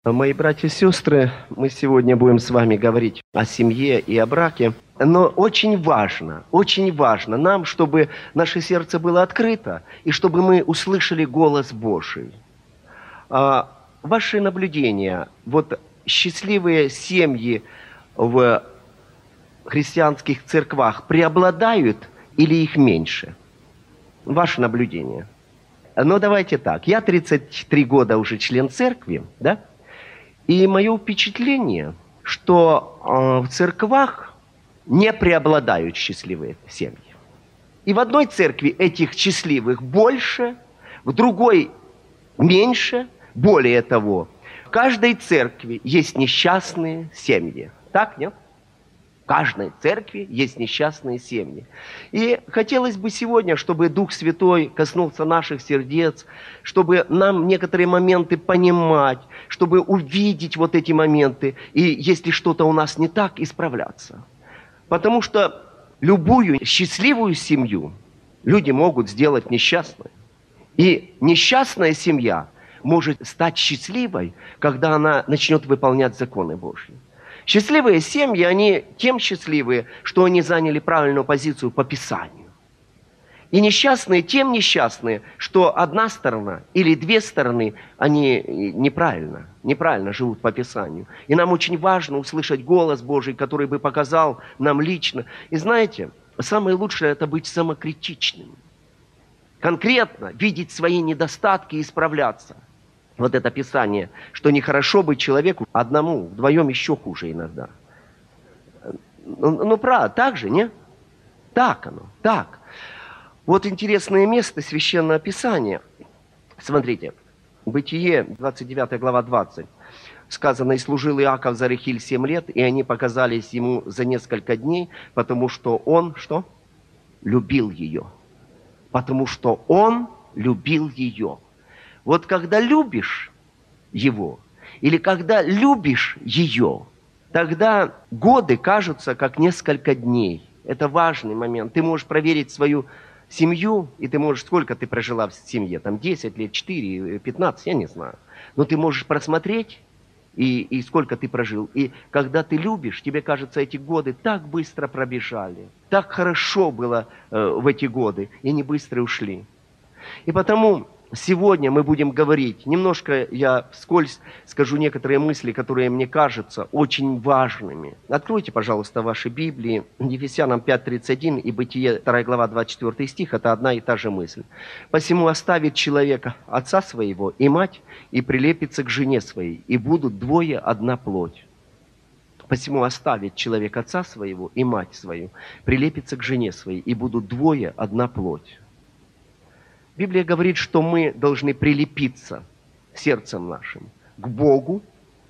Мои братья и сестры, мы сегодня будем с вами говорить о семье и о браке. Но очень важно нам, чтобы наше сердце было открыто, и чтобы мы услышали голос Божий. Ваши наблюдения, вот счастливые семьи в христианских церквах преобладают или их меньше? Ваше наблюдение. Но давайте так, я 33 года уже член церкви, да? И мое впечатление, что в церквах не преобладают счастливые семьи. И в одной церкви этих счастливых больше, в другой меньше. Более того, в каждой церкви есть несчастные семьи. Так, нет? В каждой церкви есть несчастные семьи. И хотелось бы сегодня, чтобы Дух Святой коснулся наших сердец, чтобы нам некоторые моменты понимать, чтобы увидеть вот эти моменты, и если что-то у нас не так, исправляться. Потому что любую счастливую семью люди могут сделать несчастной. И несчастная семья может стать счастливой, когда она начнет выполнять законы Божьи. Счастливые семьи, они тем счастливые, что они заняли правильную позицию по Писанию. И несчастные тем несчастные, что одна сторона или две стороны, они неправильно живут по Писанию. И нам очень важно услышать голос Божий, который бы показал нам лично. И знаете, самое лучшее – это быть самокритичным. Конкретно видеть свои недостатки и исправляться. Вот это Писание, что нехорошо быть человеку одному, вдвоем еще хуже иногда. Ну, правда, так же, не? Так оно, так. Вот интересное место Священного Писания. Смотрите, Бытие, 29 глава, 20. Сказано, и служил Иаков за Рахиль 7 лет, и они показались ему за несколько дней, потому что он, что? Любил ее. Потому что он любил ее. Вот когда любишь его, или когда любишь ее, тогда годы кажутся как несколько дней. Это важный момент. Ты можешь проверить свою семью, и ты можешь, сколько ты прожила в семье, там 10 лет, 4, 15, я не знаю. Но ты можешь просмотреть, и сколько ты прожил. И когда ты любишь, тебе кажется, эти годы так быстро пробежали, так хорошо было в эти годы, и они быстро ушли. И потому сегодня мы будем говорить, немножко я вскользь скажу некоторые мысли, которые мне кажутся очень важными. Откройте, пожалуйста, ваши Библии, Ефесянам 5:31 и Бытие 2 глава 24 стих, это одна и та же мысль. «Посему оставит человека отца своего и мать, и прилепится к жене своей, и будут двое одна плоть». «Посему оставит человек отца своего и мать свою, прилепится к жене своей, и будут двое одна плоть». Библия говорит, что мы должны прилепиться сердцем нашим к Богу.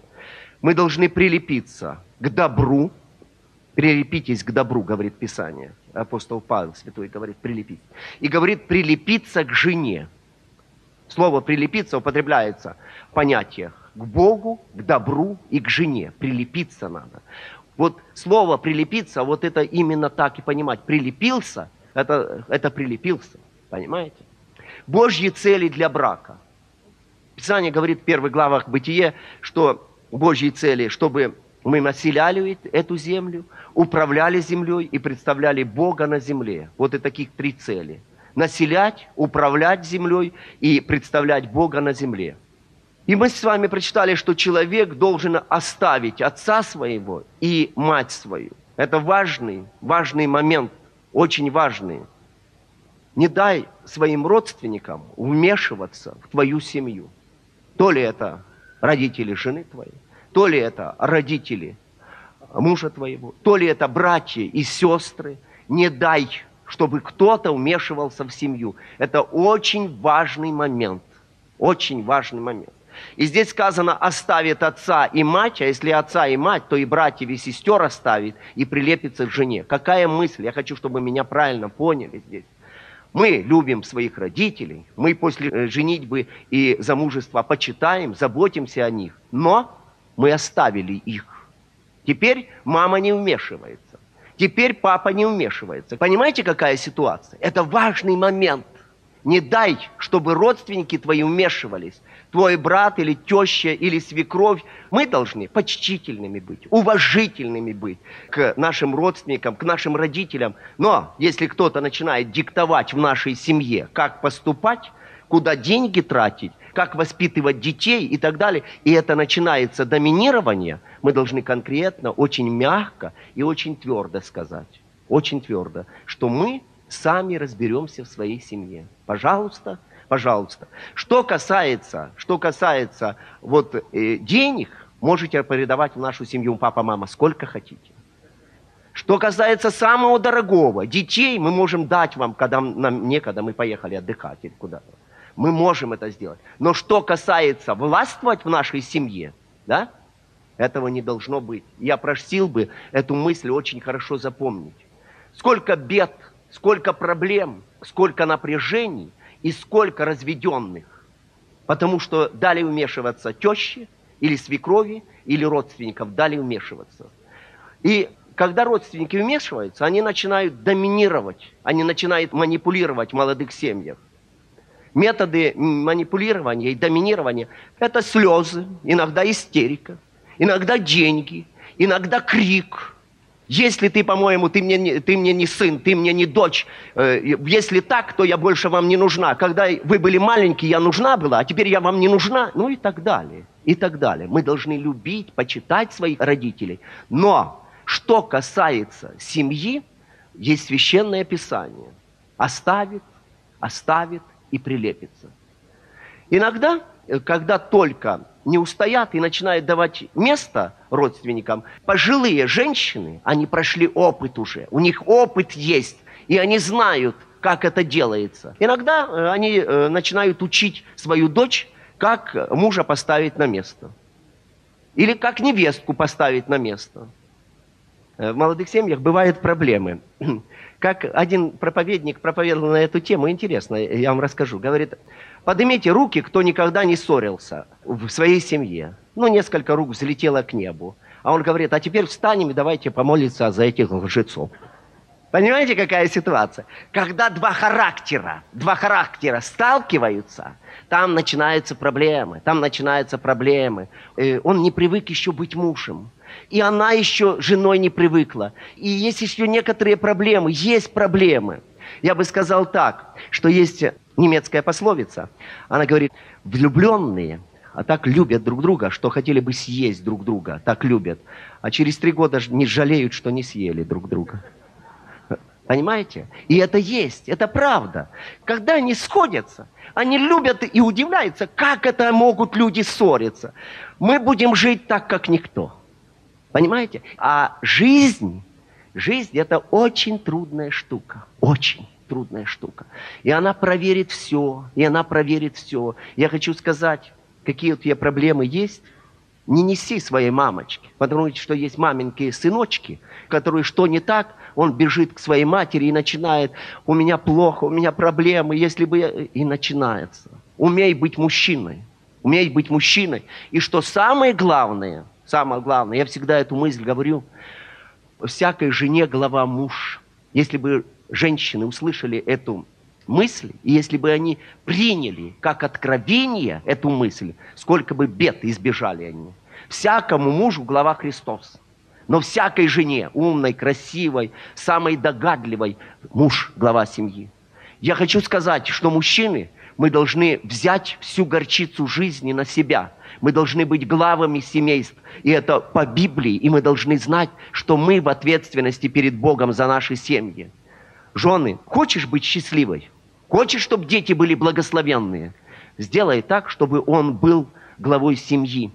Мы должны прилепиться к добру. Прилепитесь к добру, говорит Писание. Апостол Павел Святой говорит, прилепитесь. И говорит, прилепиться к жене. Слово «прилепиться» употребляется в понятиях к Богу, к добру и к жене. Прилепиться надо. Вот слово «прилепиться», вот это именно так и понимать. Прилепился, это прилепился. Понимаете? Божьи цели для брака. Писание говорит в первых главах Бытие, что Божьи цели, чтобы мы населяли эту землю, управляли землей и представляли Бога на земле. Вот и таких 3 цели. Населять, управлять землей и представлять Бога на земле. И мы с вами прочитали, что человек должен оставить отца своего и мать свою. Это важный момент, очень важный. Не дай своим родственникам вмешиваться в твою семью. То ли это родители жены твоей, то ли это родители мужа твоего, то ли это братья и сестры. Не дай, чтобы кто-то вмешивался в семью. Это очень важный момент. Очень важный момент. И здесь сказано, оставит отца и мать, а если отца и мать, то и братьев и сестер оставит и прилепится к жене. Какая мысль? Я хочу, чтобы меня правильно поняли здесь. Мы любим своих родителей, мы после женитьбы и замужества почитаем, заботимся о них, но мы оставили их. Теперь мама не вмешивается, теперь папа не вмешивается. Понимаете, какая ситуация? Это важный момент. Не дай, чтобы родственники твои вмешивались. твой брат или теща или свекровь. Мы должны почтительными быть, уважительными быть к нашим родственникам, к нашим родителям. Но если кто-то начинает диктовать в нашей семье, как поступать, куда деньги тратить, как воспитывать детей и так далее, и это начинается доминирование, мы должны конкретно, очень мягко и очень твердо сказать, очень твердо, что мы сами разберемся в своей семье. Пожалуйста, пожалуйста. Что касается денег, можете передавать в нашу семью, папа, мама, сколько хотите. Что касается самого дорогого, детей мы можем дать вам, когда нам некогда, мы поехали отдыхать или куда-то. Мы можем это сделать. Но что касается властвовать в нашей семье, да, этого не должно быть. Я просил бы эту мысль очень хорошо запомнить. Сколько бед, сколько проблем, сколько напряжений и сколько разведенных. Потому что дали вмешиваться тещи или свекрови, или родственников, дали вмешиваться. И когда родственники вмешиваются, они начинают доминировать, они начинают манипулировать в молодых семьях. Методы манипулирования и доминирования – это слезы, иногда истерика, иногда деньги, иногда крик. Если ты, по-моему, ты мне не сын, ты мне не дочь, если так, то я больше вам не нужна. Когда вы были маленькие, я нужна была, а теперь я вам не нужна, ну и так далее, и так далее. Мы должны любить, почитать своих родителей. Но что касается семьи, есть священное писание. Оставит и прилепится. Иногда, когда только не устоят и начинают давать место родственникам, пожилые женщины, они прошли опыт уже, у них опыт есть, и они знают, как это делается. Иногда они начинают учить свою дочь, как мужа поставить на место. Или как невестку поставить на место. В молодых семьях бывают проблемы. Как один проповедник проповедовал на эту тему, интересно, я вам расскажу. Говорит, поднимите руки, кто никогда не ссорился в своей семье. Ну, несколько рук взлетело к небу. А он говорит, а теперь встанем и давайте помолиться за этих лжецов. Понимаете, какая ситуация? Когда два характера сталкиваются, там начинаются проблемы. Он не привык еще быть мужем. И она еще женой не привыкла. И есть еще некоторые проблемы. Есть проблемы. Я бы сказал так, что есть немецкая пословица. Она говорит, влюбленные, а так любят друг друга, что хотели бы съесть друг друга, так любят. А через 3 года не жалеют, что не съели друг друга. Понимаете? И это есть, это правда. Когда они сходятся, они любят и удивляются, как это могут люди ссориться. Мы будем жить так, как никто. Понимаете? А жизнь это очень трудная штука. Очень трудная штука. И она проверит все. Я хочу сказать, какие у тебя проблемы есть. Не неси своей мамочке. Потому что есть маменькие сыночки, которые что не так, он бежит к своей матери и начинает, у меня плохо, у меня проблемы, если бы я... И начинается. Умей быть мужчиной. И что самое главное, я всегда эту мысль говорю, всякой жене глава муж. Если бы женщины услышали эту мысль, и если бы они приняли как откровение эту мысль, сколько бы бед избежали они. Всякому мужу глава Христос. Но всякой жене, умной, красивой, самой догадливой, муж глава семьи. Я хочу сказать, что мужчины, мы должны взять всю горчицу жизни на себя. Мы должны быть главами семейств. И это по Библии. И мы должны знать, что мы в ответственности перед Богом за наши семьи. Жены, хочешь быть счастливой? Хочешь, чтобы дети были благословенные? Сделай так, чтобы он был главой семьи.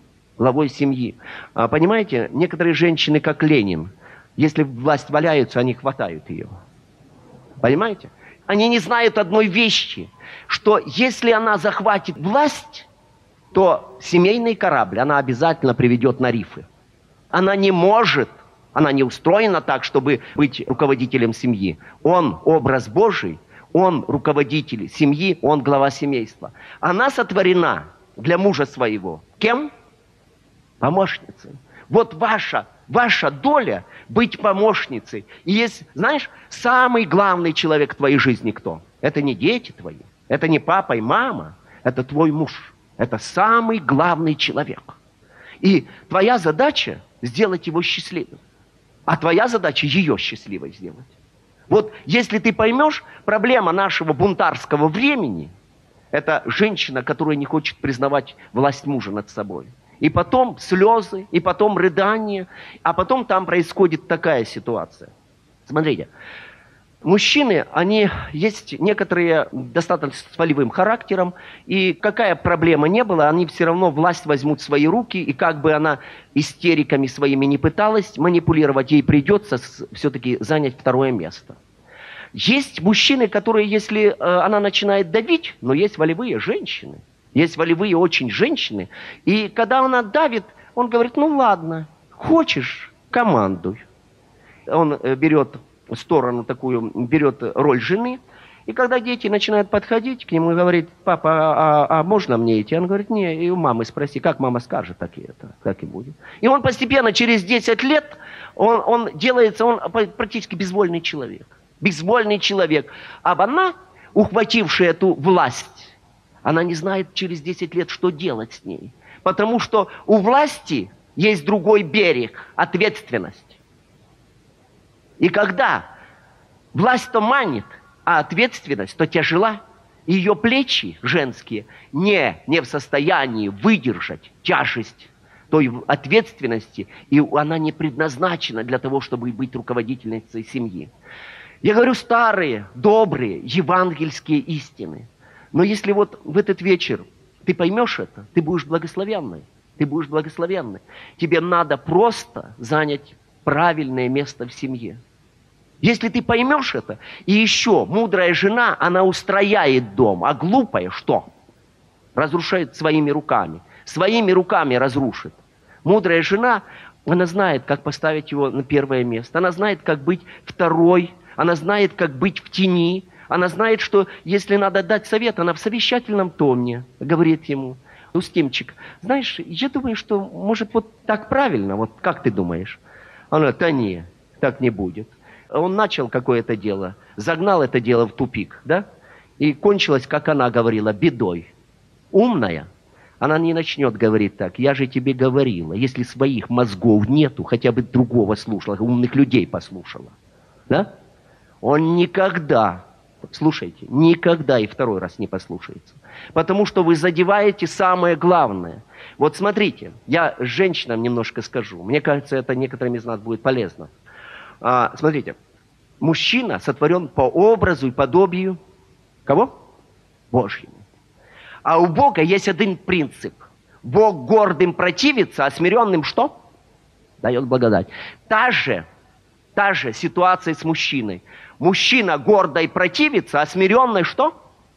Понимаете, некоторые женщины, как Ленин, если власть валяется, они хватают ее. Понимаете? Они не знают одной вещи, что если она захватит власть, то семейный корабль она обязательно приведет на рифы. Она не устроена так, чтобы быть руководителем семьи. Он образ Божий, он руководитель семьи, он глава семейства. Она сотворена для мужа своего. Кем? Помощницей. Вот ваша доля быть помощницей. И есть, знаешь, самый главный человек в твоей жизни кто? Это не дети твои, это не папа и мама, это твой муж. Это самый главный человек. И твоя задача сделать его счастливым. А твоя задача ее счастливой сделать. Вот если ты поймешь, проблема нашего бунтарского времени – это женщина, которая не хочет признавать власть мужа над собой. И потом слезы, и потом рыдания, а потом там происходит такая ситуация. Смотрите, мужчины, они есть некоторые достаточно с волевым характером, и какая проблема не была, они все равно власть возьмут в свои руки, и как бы она истериками своими не пыталась манипулировать, ей придется все-таки занять второе место. Есть мужчины, которые, если она начинает давить, но есть волевые женщины, есть волевые очень женщины, и когда она давит, он говорит, ну ладно, хочешь, командуй. Он берет сторону такую, берет роль жены, и когда дети начинают подходить к нему и говорит, папа, а можно мне идти? Он говорит, не, и у мамы спроси, как мама скажет, так и это, так и будет. И он постепенно, через 10 лет, он делается, он практически безвольный человек. Безвольный человек. А она, ухватившая эту власть, она не знает через 10 лет, что делать с ней. Потому что у власти есть другой берег, ответственность. И когда власть-то манит, а ответственность то тяжела, ее плечи женские не в состоянии выдержать тяжесть той ответственности, и она не предназначена для того, чтобы быть руководительницей семьи. Я говорю старые, добрые, евангельские истины. Но если вот в этот вечер ты поймешь это, ты будешь благословенной. Ты будешь благословенной. Тебе надо просто занять правильное место в семье. Если ты поймешь это, и еще мудрая жена, она устрояет дом, а глупая что? Разрушает своими руками. Своими руками разрушит. Мудрая жена, она знает, как поставить его на первое место. Она знает, как быть второй. Она знает, как быть в тени. Она знает, что если надо дать совет, она в совещательном тоне говорит ему, Устимчик, знаешь, я думаю, что может вот так правильно, вот как ты думаешь? Она, да не, так не будет. Он начал какое-то дело, загнал это дело в тупик, да? И кончилось, как она говорила, бедой. Умная, она не начнет говорить так, я же тебе говорила, если своих мозгов нету, хотя бы другого слушала, умных людей послушала, да? Он никогда, слушайте, никогда и второй раз не послушается. Потому что вы задеваете самое главное. Вот смотрите, я женщинам немножко скажу. Мне кажется, это некоторым из нас будет полезно. Смотрите, мужчина сотворен по образу и подобию кого? Божьему. А у Бога есть один принцип. Бог гордым противится, а смиренным что? Дает благодать. Та же ситуация с мужчиной. Мужчина гордой противится, а смиренный что?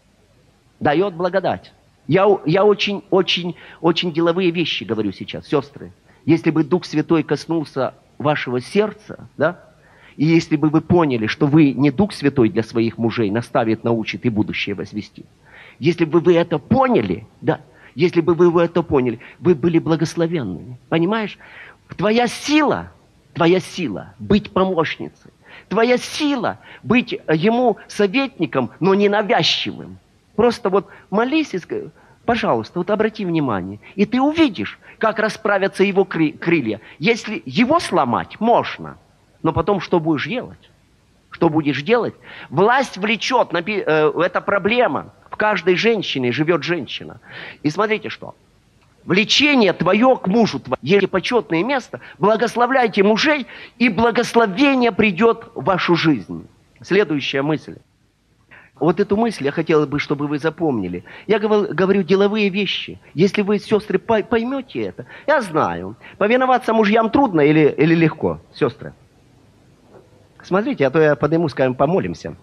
Дает благодать. Я очень деловые вещи говорю сейчас, сестры. Если бы Дух Святой коснулся вашего сердца, да, и если бы вы поняли, что вы не Дух Святой для своих мужей наставит, научит и будущее возвестит. Если бы вы это поняли, да, если бы вы это поняли, вы были благословенными. Понимаешь? Твоя сила быть помощницей. Твоя сила быть ему советником, но не навязчивым. Просто вот молись и скажи, пожалуйста, вот обрати внимание. И ты увидишь, как расправятся его крылья. Если его сломать, можно. Но потом что будешь делать? Что будешь делать? Власть влечет, это проблема. В каждой женщине живет женщина. И смотрите что. Влечение твое к мужу, если почетное место, благословляйте мужей, и благословение придет в вашу жизнь. Следующая мысль. Вот эту мысль я хотел бы, чтобы вы запомнили. Я говорю деловые вещи. Если вы, сестры, поймете это, я знаю, повиноваться мужьям трудно или легко, сестры? Смотрите, а то я подниму, скажем, помолимся.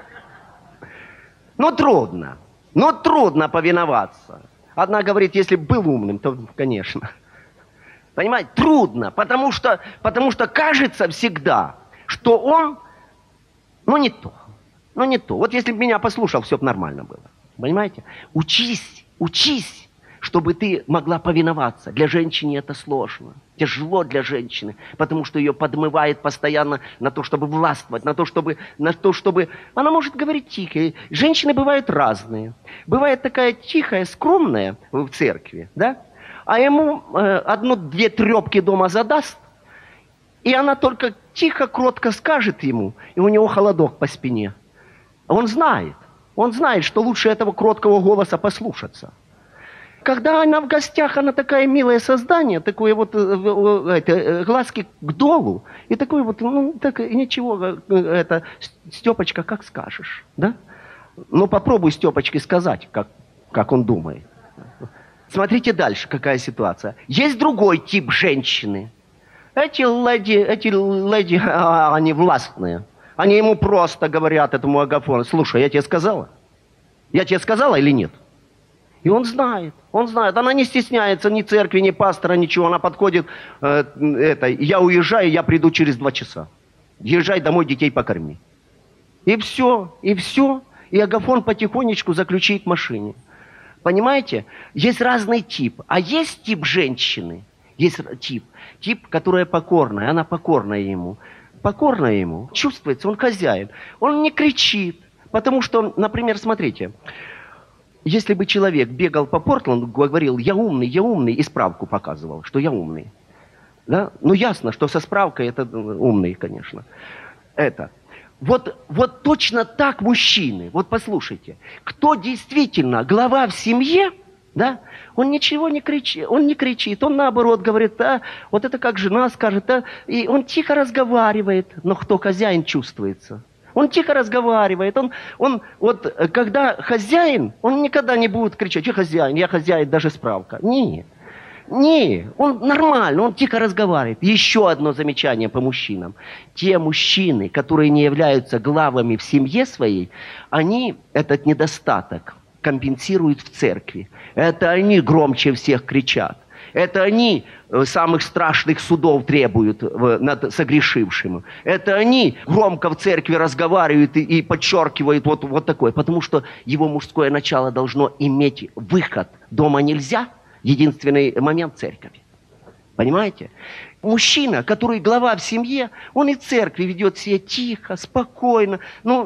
трудно повиноваться. Одна говорит, если бы был умным, то, конечно. Понимаете, трудно, потому что кажется всегда, что он, не то. Вот если бы меня послушал, все бы нормально было. Понимаете? Учись, чтобы ты могла повиноваться. Для женщины это сложно, тяжело для женщины, потому что ее подмывает постоянно на то, чтобы властвовать, на то, чтобы... Она может говорить тихо. Женщины бывают разные. Бывает такая тихая, скромная в церкви, да? А ему одну-две трепки дома задаст, и она только тихо, кротко скажет ему, и у него холодок по спине. Он знает, что лучше этого кроткого голоса послушаться. Когда она в гостях, она такое милое создание, такое вот глазки к долу, и такой вот, так ничего, Степочка, как скажешь, да? Ну, попробуй Степочке сказать, как он думает. Смотрите дальше, какая ситуация. Есть другой тип женщины. Эти леди, они властные. Они ему просто говорят, этому Агафону: слушай, я тебе сказала? Я тебе сказала или нет? И он знает. Она не стесняется ни церкви, ни пастора, ничего. Она подходит, я уезжаю, я приду через 2 часа. Езжай домой, детей покорми. И все. И Агафон потихонечку заключит в машине. Понимаете? Есть разный тип. А есть тип женщины. Есть тип, которая покорная. Она покорная ему. Чувствуется, он хозяин. Он не кричит. Потому что, например, смотрите, если бы человек бегал по Портленду, говорил: я умный, и справку показывал, что я умный. Да? Ну, ясно, что со справкой это умный, конечно. Вот точно так мужчины. Вот послушайте, кто действительно глава в семье, да, он ничего не кричит, он наоборот говорит: вот это как жена скажет, и он тихо разговаривает, но кто хозяин чувствуется. Он тихо разговаривает, вот когда хозяин, он никогда не будет кричать: я хозяин, даже справка. Не, он нормально, он тихо разговаривает. Еще одно замечание по мужчинам. Те мужчины, которые не являются главами в семье своей, они этот недостаток компенсируют в церкви. Это они громче всех кричат. Это они самых страшных судов требуют над согрешившим. Это они громко в церкви разговаривают и подчеркивают вот такое. Потому что его мужское начало должно иметь выход. Дома нельзя. Единственный момент — церковь. Понимаете? Мужчина, который глава в семье, он и в церкви ведет себя тихо, спокойно.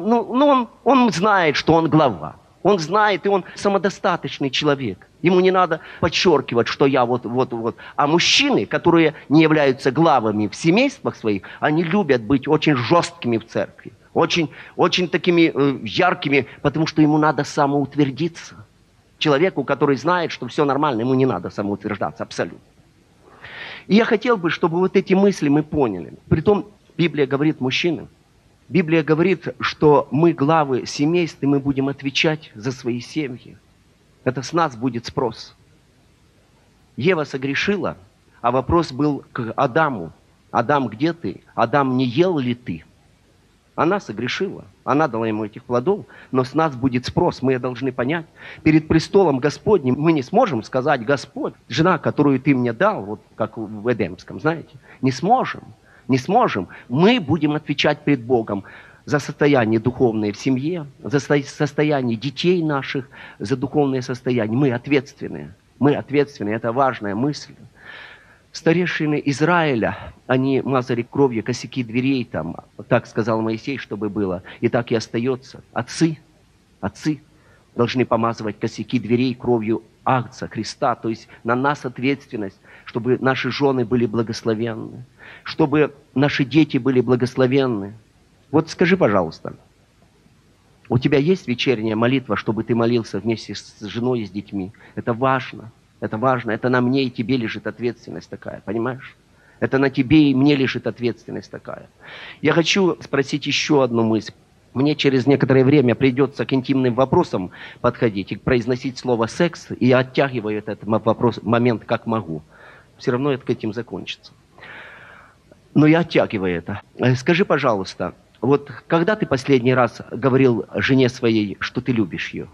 Он знает, что он глава. Он знает, и он самодостаточный человек. Ему не надо подчеркивать, что я вот. А мужчины, которые не являются главами в семействах своих, они любят быть очень жесткими в церкви. Очень такими яркими, потому что ему надо самоутвердиться. Человеку, который знает, что все нормально, ему не надо самоутверждаться абсолютно. И я хотел бы, чтобы вот эти мысли мы поняли. Притом Библия говорит мужчинам, Библия говорит, что мы главы семейств, и мы будем отвечать за свои семьи. Это с нас будет спрос. Ева согрешила, а вопрос был к Адаму. Адам, где ты? Адам, не ел ли ты? Она согрешила, она дала ему этих плодов, но с нас будет спрос, мы должны понять. Перед престолом Господним мы не сможем сказать: Господь, жена, которую ты мне дал, вот как в Эдемском, знаете, не сможем. Мы будем отвечать перед Богом за состояние духовное в семье, за состояние детей наших, за духовное состояние. Мы ответственные, это важная мысль. Старейшины Израиля, они мазали кровью косяки дверей, там, так сказал Моисей, чтобы было, и так и остается. Отцы должны помазывать косяки дверей кровью Агнца, Христа, то есть на нас ответственность, чтобы наши жены были благословенны, чтобы наши дети были благословенны. Вот скажи, пожалуйста, у тебя есть вечерняя молитва, чтобы ты молился вместе с женой и с детьми? Это важно. Это на мне и тебе лежит ответственность такая, понимаешь? Это на тебе и мне лежит ответственность такая. Я хочу спросить еще одну мысль. Мне через некоторое время придется к интимным вопросам подходить и произносить слово «секс», и я оттягиваю этот момент как могу. Все равно это этим закончится. Но я оттягиваю это. Скажи, пожалуйста, вот когда ты последний раз говорил жене своей, что ты любишь ее?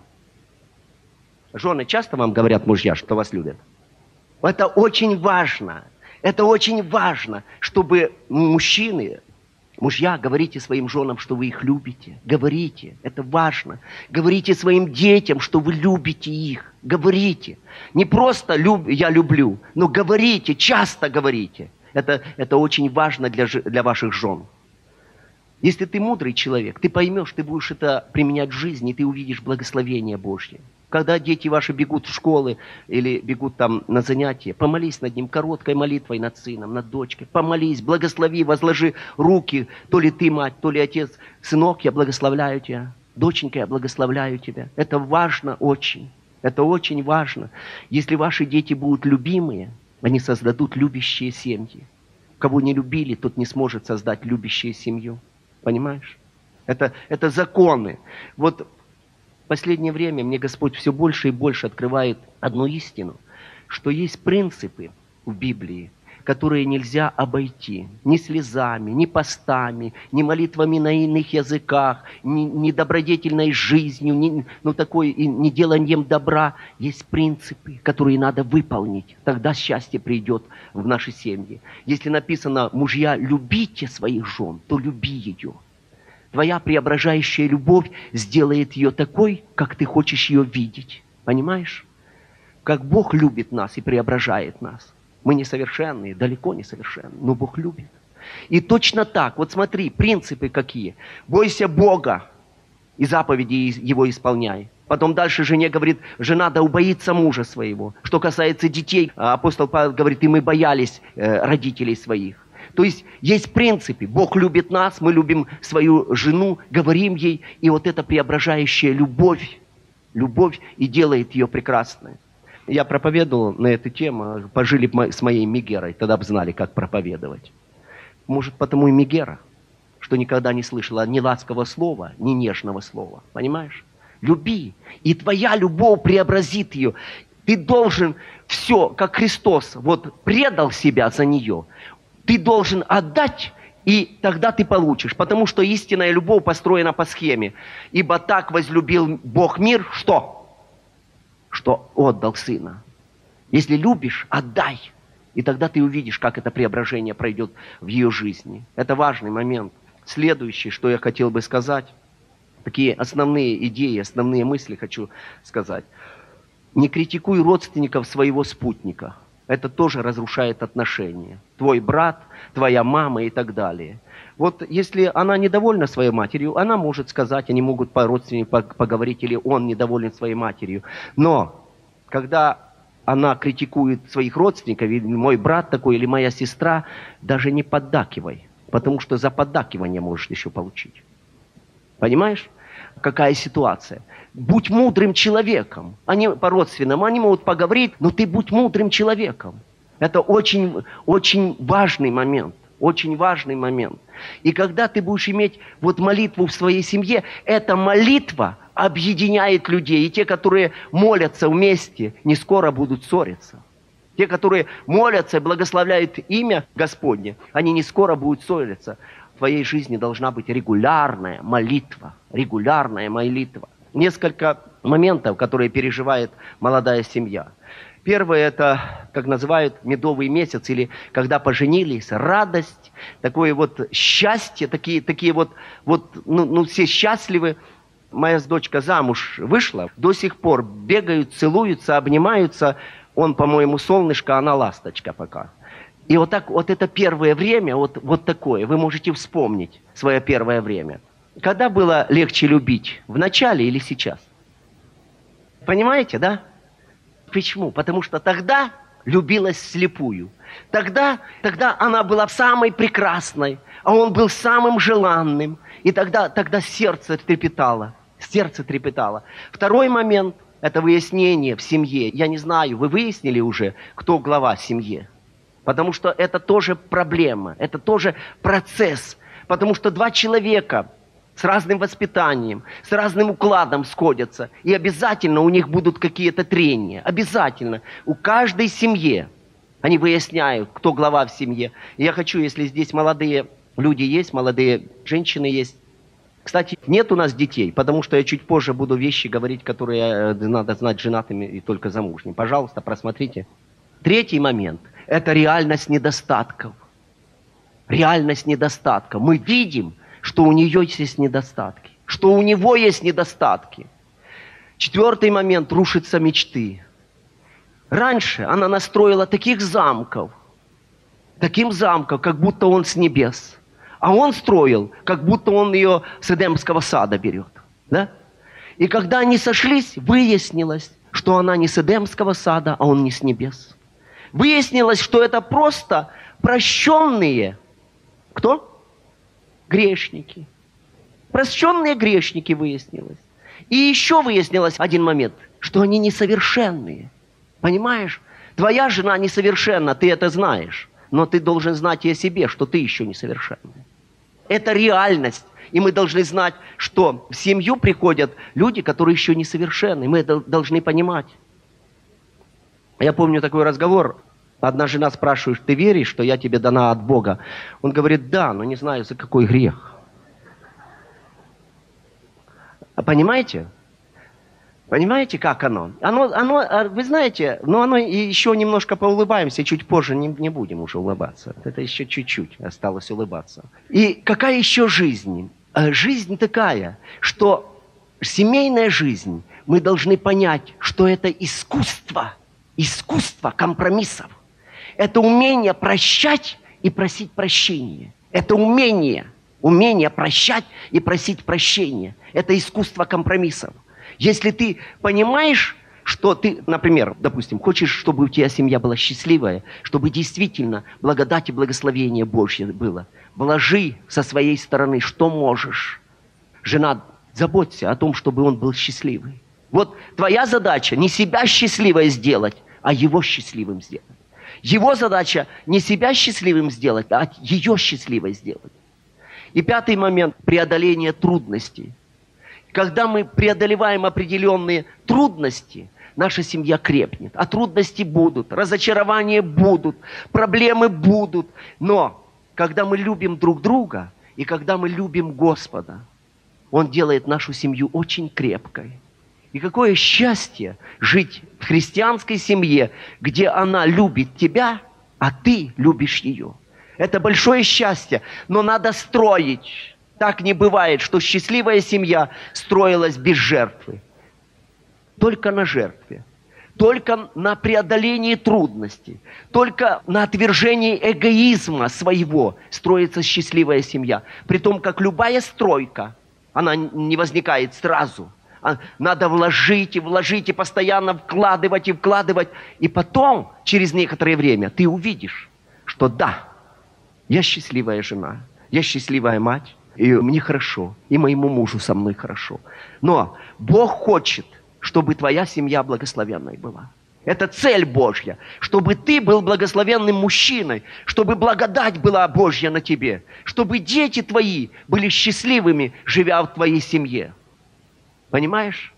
Жены часто вам говорят, мужья, что вас любят? Это очень важно. Это очень важно, чтобы мужчины Мужья, говорите своим женам, что вы их любите. Говорите, это важно. Говорите своим детям, что вы любите их. Говорите. Не просто я люблю, но говорите, часто говорите. Это очень важно для ваших жен. Если ты мудрый человек, ты поймешь, ты будешь это применять в жизни, и ты увидишь благословение Божье. Когда дети ваши бегут в школы или бегут там на занятия, помолись над ним короткой молитвой над сыном, над дочкой. Помолись, благослови, возложи руки, то ли ты мать, то ли отец. Сынок, я благословляю тебя. Доченька, я благословляю тебя. Это важно очень. Это очень важно. Если ваши дети будут любимые, они создадут любящие семьи. Кого не любили, тот не сможет создать любящую семью. Понимаешь? Это законы. Вот в последнее время мне Господь все больше и больше открывает одну истину, что есть принципы в Библии, которые нельзя обойти ни слезами, ни постами, ни молитвами на иных языках, ни добродетельной жизнью, ни деланием добра. Есть принципы, которые надо выполнить. Тогда счастье придет в наши семьи. Если написано: мужья, любите своих жен, то люби ее. Твоя преображающая любовь сделает ее такой, как ты хочешь ее видеть. Понимаешь? Как Бог любит нас и преображает нас. Мы несовершенные, далеко не совершенны, но Бог любит. И точно так, вот смотри, принципы какие. Бойся Бога и заповеди Его исполняй. Потом дальше жене говорит: жена, да убоится мужа своего. Что касается детей, апостол Павел говорит: и мы боялись родителей своих. То есть принципы. Бог любит нас, мы любим свою жену, говорим ей, и вот эта преображающая любовь и делает ее прекрасной. Я проповедовал на эту тему, пожили с моей Мегерой, тогда бы знали, как проповедовать. Может, потому и Мегера, что никогда не слышала ни ласкового слова, ни нежного слова. Понимаешь? Люби, и твоя любовь преобразит ее. Ты должен все, как Христос, вот предал себя за нее. Ты должен отдать, и тогда ты получишь. Потому что истинная любовь построена по схеме. Ибо так возлюбил Бог мир, что? Что отдал Сына. Если любишь, отдай. И тогда ты увидишь, как это преображение пройдет в ее жизни. Это важный момент. Следующее, что я хотел бы сказать, такие основные идеи, основные мысли хочу сказать. Не критикуй родственников своего спутника. Это тоже разрушает отношения. Твой брат, твоя мама и так далее. Вот если она недовольна своей матерью, она может сказать, они могут по родственнику поговорить, или он недоволен своей матерью. Но когда она критикует своих родственников, или мой брат такой, или моя сестра, даже не поддакивай. Потому что за поддакивание можешь еще получить. Понимаешь? Какая ситуация? Будь мудрым человеком. Они по-родственному, они могут поговорить, но ты будь мудрым человеком. Это очень, очень важный момент. Очень важный момент. И когда ты будешь иметь вот молитву в своей семье, эта молитва объединяет людей. И те, которые молятся вместе, не скоро будут ссориться. Те, которые молятся и благословляют имя Господне, они не скоро будут ссориться. В твоей жизни должна быть регулярная молитва. Регулярная молитва. Несколько моментов, которые переживает молодая семья. Первое, это, как называют, медовый месяц, или когда поженились, радость, такое вот счастье, такие вот все счастливы. Моя дочка замуж вышла, до сих пор бегают, целуются, обнимаются. Он, по-моему, солнышко, она ласточка пока. И вот так, вот это первое время, вот такое, вы можете вспомнить свое первое время. Когда было легче любить? В начале или сейчас? Понимаете, да? Почему? Потому что тогда любилась вслепую. Тогда она была самой прекрасной, а он был самым желанным. И тогда сердце трепетало. Сердце трепетало. Второй момент – это выяснение в семье. Я не знаю, вы выяснили уже, кто глава в семье? Потому что это тоже проблема, это тоже процесс. Потому что два человека с разным воспитанием, с разным укладом сходятся. И обязательно у них будут какие-то трения. Обязательно. У каждой семьи они выясняют, кто глава в семье. И я хочу, если здесь молодые люди есть, молодые женщины есть. Кстати, нет у нас детей, потому что я чуть позже буду вещи говорить, которые надо знать женатыми и только замужним. Пожалуйста, просмотрите. Третий момент – это реальность недостатков. реальность недостатка. Мы видим, что у нее есть недостатки, что у него есть недостатки. 4 момент – рушатся мечты. Раньше она настроила таким замком, как будто он с небес. А он строил, как будто он ее с Эдемского сада берет. Да? И когда они сошлись, выяснилось, что она не с Эдемского сада, а он не с небес. Выяснилось, что это просто прощенные, кто? Грешники. Прощенные грешники выяснилось. И еще выяснилось один момент, что они несовершенные. Понимаешь? Твоя жена несовершенна, ты это знаешь. Но ты должен знать и о себе, что ты еще несовершенный. Это реальность. И мы должны знать, что в семью приходят люди, которые еще несовершенны. Мы это должны понимать. Я помню такой разговор. Одна жена спрашивает: ты веришь, что я тебе дана от Бога? Он говорит: да, но не знаю, за какой грех. Понимаете? Понимаете, как оно? Вы знаете, но оно еще немножко поулыбаемся, чуть позже не будем уже улыбаться. Это еще чуть-чуть осталось улыбаться. И какая еще жизнь? Жизнь такая, что семейная жизнь, мы должны понять, что это искусство компромиссов. Это умение прощать и просить прощения. Это умение прощать и просить прощения. Это искусство компромиссов. Если ты понимаешь, что ты, например, допустим, хочешь, чтобы у тебя семья была счастливая, чтобы действительно благодать и благословение Божье было, вложи со своей стороны, что можешь. Жена, заботься о том, чтобы он был счастливый. Вот твоя задача не себя счастливой сделать, а его счастливым сделать. Его задача не себя счастливым сделать, а ее счастливой сделать. И 5 момент – преодоление трудностей. Когда мы преодолеваем определенные трудности, наша семья крепнет. А трудности будут, разочарования будут, проблемы будут. Но когда мы любим друг друга и когда мы любим Господа, Он делает нашу семью очень крепкой. И какое счастье жить в христианской семье, где она любит тебя, а ты любишь ее. Это большое счастье, но надо строить. Так не бывает, что счастливая семья строилась без жертвы. Только на жертве. Только на преодолении трудностей. Только на отвержении эгоизма своего строится счастливая семья. Притом, как любая стройка, она не возникает сразу. Надо вложить и постоянно вкладывать и вкладывать. И потом, через некоторое время, ты увидишь, что да, я счастливая жена, я счастливая мать. И мне хорошо, и моему мужу со мной хорошо. Но Бог хочет, чтобы твоя семья благословенной была. Это цель Божья, чтобы ты был благословенным мужчиной, чтобы благодать была Божья на тебе, чтобы дети твои были счастливыми, живя в твоей семье. Понимаешь?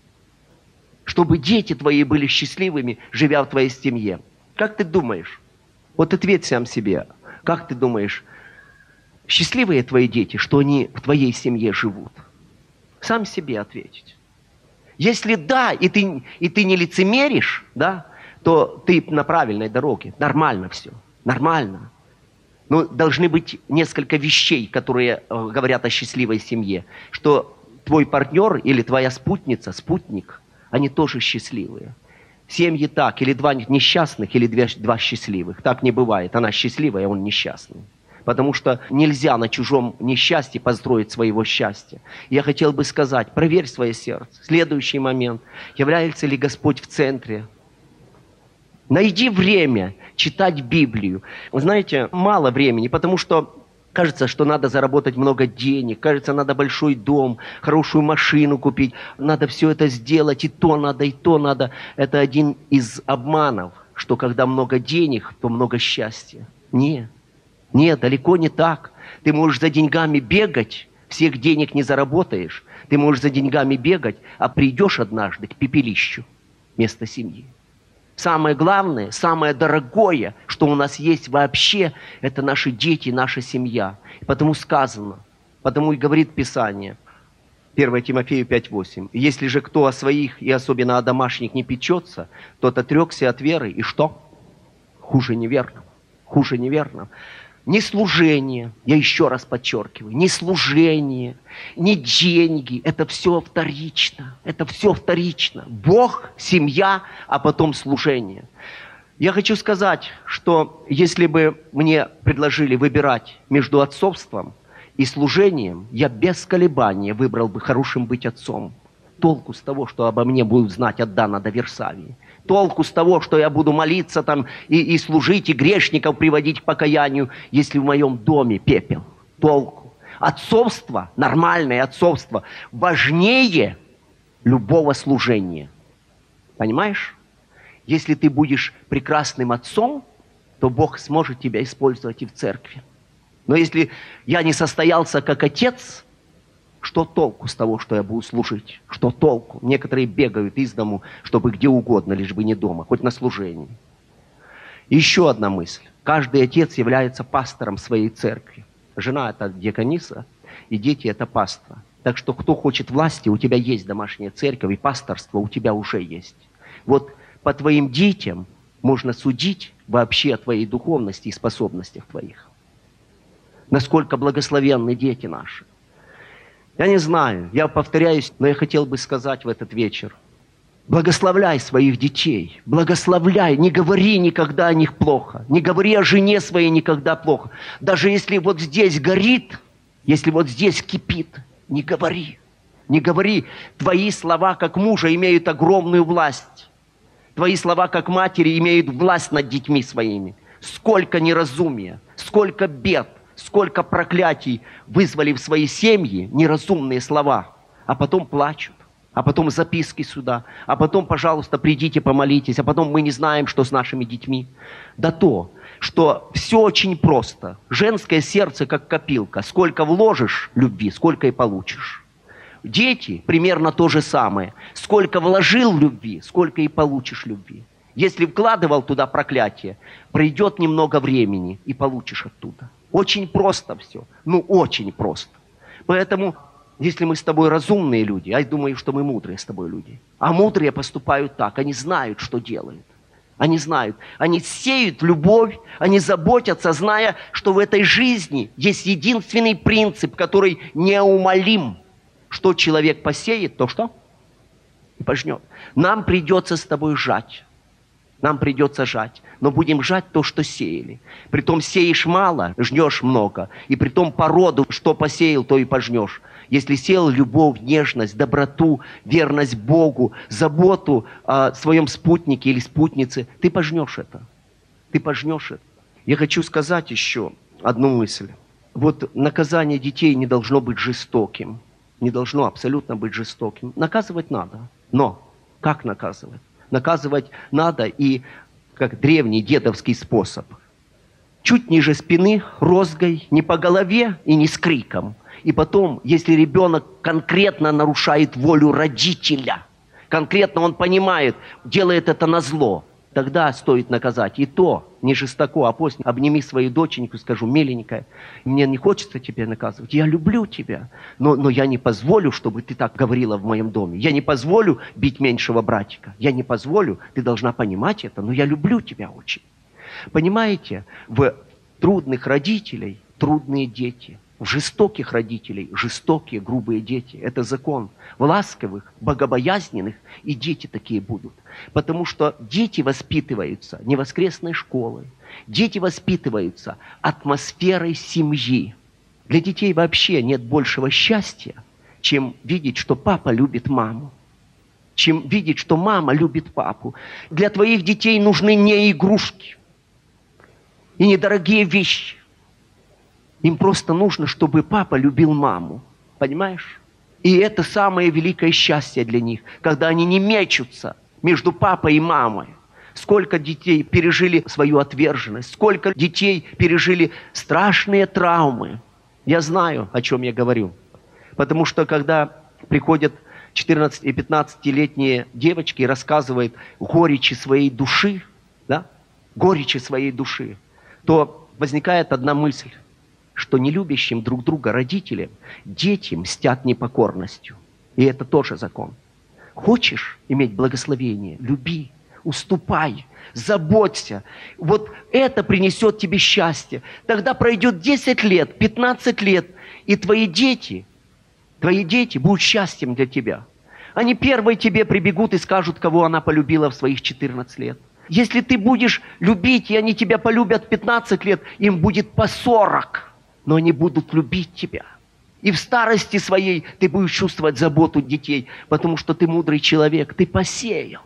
Чтобы дети твои были счастливыми, живя в твоей семье. Как ты думаешь? Вот ответь сам себе. Как ты думаешь, счастливые твои дети, что они в твоей семье живут? Сам себе ответить. Если да, и ты не лицемеришь, да, то ты на правильной дороге. Нормально все. Нормально. Но должны быть несколько вещей, которые говорят о счастливой семье. Что твой партнер или твоя спутница, спутник, они тоже счастливые. Семьи так, или 2 несчастных, или 2 счастливых. Так не бывает. Она счастливая, а он несчастный. Потому что нельзя на чужом несчастье построить своего счастья. Я хотел бы сказать, проверь свое сердце. Следующий момент. Является ли Господь в центре? Найди время читать Библию. Вы знаете, мало времени, потому что кажется, что надо заработать много денег, кажется, надо большой дом, хорошую машину купить, надо все это сделать, и то надо, и то надо. Это один из обманов, что когда много денег, то много счастья. Нет, далеко не так. Ты можешь за деньгами бегать, всех денег не заработаешь. Ты можешь за деньгами бегать, а придешь однажды к пепелищу вместо семьи. Самое главное, самое дорогое, что у нас есть вообще, это наши дети, наша семья. И потому сказано, потому и говорит Писание, 1 Тимофею 5:8. Если же кто о своих и особенно о домашних не печется, тот отрекся от веры. И что? Хуже неверного. Не служение, я еще раз подчеркиваю, не служение, не деньги, это все вторично, это все вторично. Бог, семья, а потом служение. Я хочу сказать, что если бы мне предложили выбирать между отцовством и служением, я без колебания выбрал бы хорошим быть отцом. Толку с того, что обо мне будут знать от Дана до Версавии. Толку с того, что я буду молиться там и служить, и грешников приводить к покаянию, если в моем доме пепел. Толку. Отцовство, нормальное отцовство, важнее любого служения. Понимаешь? Если ты будешь прекрасным отцом, то Бог сможет тебя использовать и в церкви. Но если я не состоялся как отец, что толку с того, что я буду служить? Что толку? Некоторые бегают из дому, чтобы где угодно, лишь бы не дома, хоть на служении. Еще одна мысль. Каждый отец является пастором своей церкви. Жена – это диакониса, и дети – это паства. Так что кто хочет власти, у тебя есть домашняя церковь, и пасторство у тебя уже есть. Вот по твоим детям можно судить вообще о твоей духовности и способностях твоих. Насколько благословенны дети наши. Я не знаю, я повторяюсь, но я хотел бы сказать в этот вечер. Благословляй своих детей, благословляй, не говори никогда о них плохо, не говори о жене своей никогда плохо. Даже если вот здесь горит, если вот здесь кипит, не говори. Не говори, твои слова как мужа имеют огромную власть. Твои слова как матери имеют власть над детьми своими. Сколько неразумия, сколько бед. Сколько проклятий вызвали в свои семьи неразумные слова, а потом плачут, а потом записки сюда, а потом, пожалуйста, придите, помолитесь, а потом мы не знаем, что с нашими детьми. Да то, что все очень просто. Женское сердце как копилка. Сколько вложишь любви, сколько и получишь. Дети примерно то же самое. Сколько вложил любви, сколько и получишь любви. Если вкладывал туда проклятие, пройдет немного времени и получишь оттуда. Очень просто все. Ну, очень просто. Поэтому, если мы с тобой разумные люди, я думаю, что мы мудрые с тобой люди. А мудрые поступают так. Они знают, что делают. Они знают. Они сеют любовь, они заботятся, зная, что в этой жизни есть единственный принцип, который неумолим. Что человек посеет, то что? И пожнет. Нам придется с тобой жать. Нам придется жать, но будем жать то, что сеяли. Притом сеешь мало, жнешь много. И притом по роду, что посеял, то и пожнешь. Если сеял любовь, нежность, доброту, верность Богу, заботу о своем спутнике или спутнице, ты пожнешь это. Ты пожнешь это. Я хочу сказать еще одну мысль. Вот наказание детей не должно быть жестоким. Не должно абсолютно быть жестоким. Наказывать надо. Но как наказывать? Наказывать надо и как древний дедовский способ. Чуть ниже спины, розгой, не по голове и не с криком. И потом, если ребенок конкретно нарушает волю родителя, конкретно он понимает, делает это назло, тогда стоит наказать. И то не жестоко, а после обними свою доченьку, скажу: миленькая, мне не хочется тебя наказывать, я люблю тебя, но я не позволю, чтобы ты так говорила в моем доме. Я не позволю бить меньшего братика, я не позволю, ты должна понимать это, но я люблю тебя очень. Понимаете, в трудных родителей трудные дети. В жестоких родителей жестокие, грубые дети. Это закон. В ласковых, богобоязненных и дети такие будут. Потому что дети воспитываются не воскресной школой. Дети воспитываются атмосферой семьи. Для детей вообще нет большего счастья, чем видеть, что папа любит маму. Чем видеть, что мама любит папу. Для твоих детей нужны не игрушки и недорогие вещи. Им просто нужно, чтобы папа любил маму. Понимаешь? И это самое великое счастье для них, когда они не мечутся между папой и мамой. Сколько детей пережили свою отверженность, сколько детей пережили страшные травмы. Я знаю, о чем я говорю. Потому что когда приходят 14- и 15-летние девочки и рассказывают горечи своей души, да? Горечи своей души, то возникает одна мысль, что нелюбящим друг друга родителям дети мстят непокорностью. И это тоже закон. Хочешь иметь благословение? Люби. уступай, заботься. Вот это принесет тебе счастье. Тогда пройдет 10 лет, 15 лет, и твои дети будут счастьем для тебя. Они первые тебе прибегут и скажут, кого она полюбила в своих 14 лет. Если ты будешь любить, и они тебя полюбят в 15 лет, им будет по 40, но они будут любить тебя. И в старости своей ты будешь чувствовать заботу детей, потому что ты мудрый человек, ты посеял,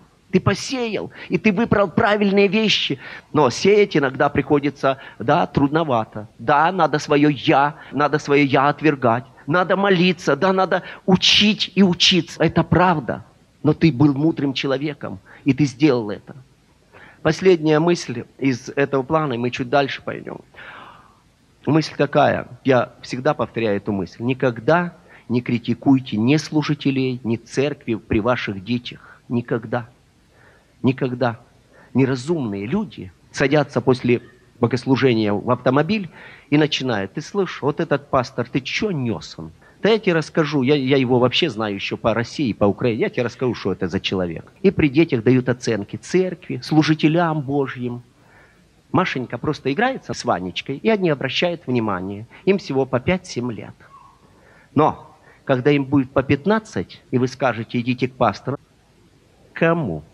и ты выбрал правильные вещи. Но сеять иногда приходится, да, трудновато. Да, надо свое «я», отвергать. Надо молиться, да, надо учить и учиться. Это правда. Но ты был мудрым человеком, и ты сделал это. Последняя мысль из этого плана, и мы чуть дальше пойдем. Мысль какая? Я всегда повторяю эту мысль. Никогда не критикуйте ни служителей, ни церкви при ваших детях. Никогда. Никогда. Неразумные люди садятся после богослужения в автомобиль и начинают. Ты слышишь, вот этот пастор, ты что нес он? Да я тебе расскажу, я его вообще знаю еще по России, по Украине. Я тебе расскажу, что это за человек. И при детях дают оценки церкви, служителям Божьим. Машенька просто играется с Ванечкой, и они обращают внимание. Им всего по 5-7 лет. Но, когда им будет по 15, и вы скажете, идите к пастору, кому?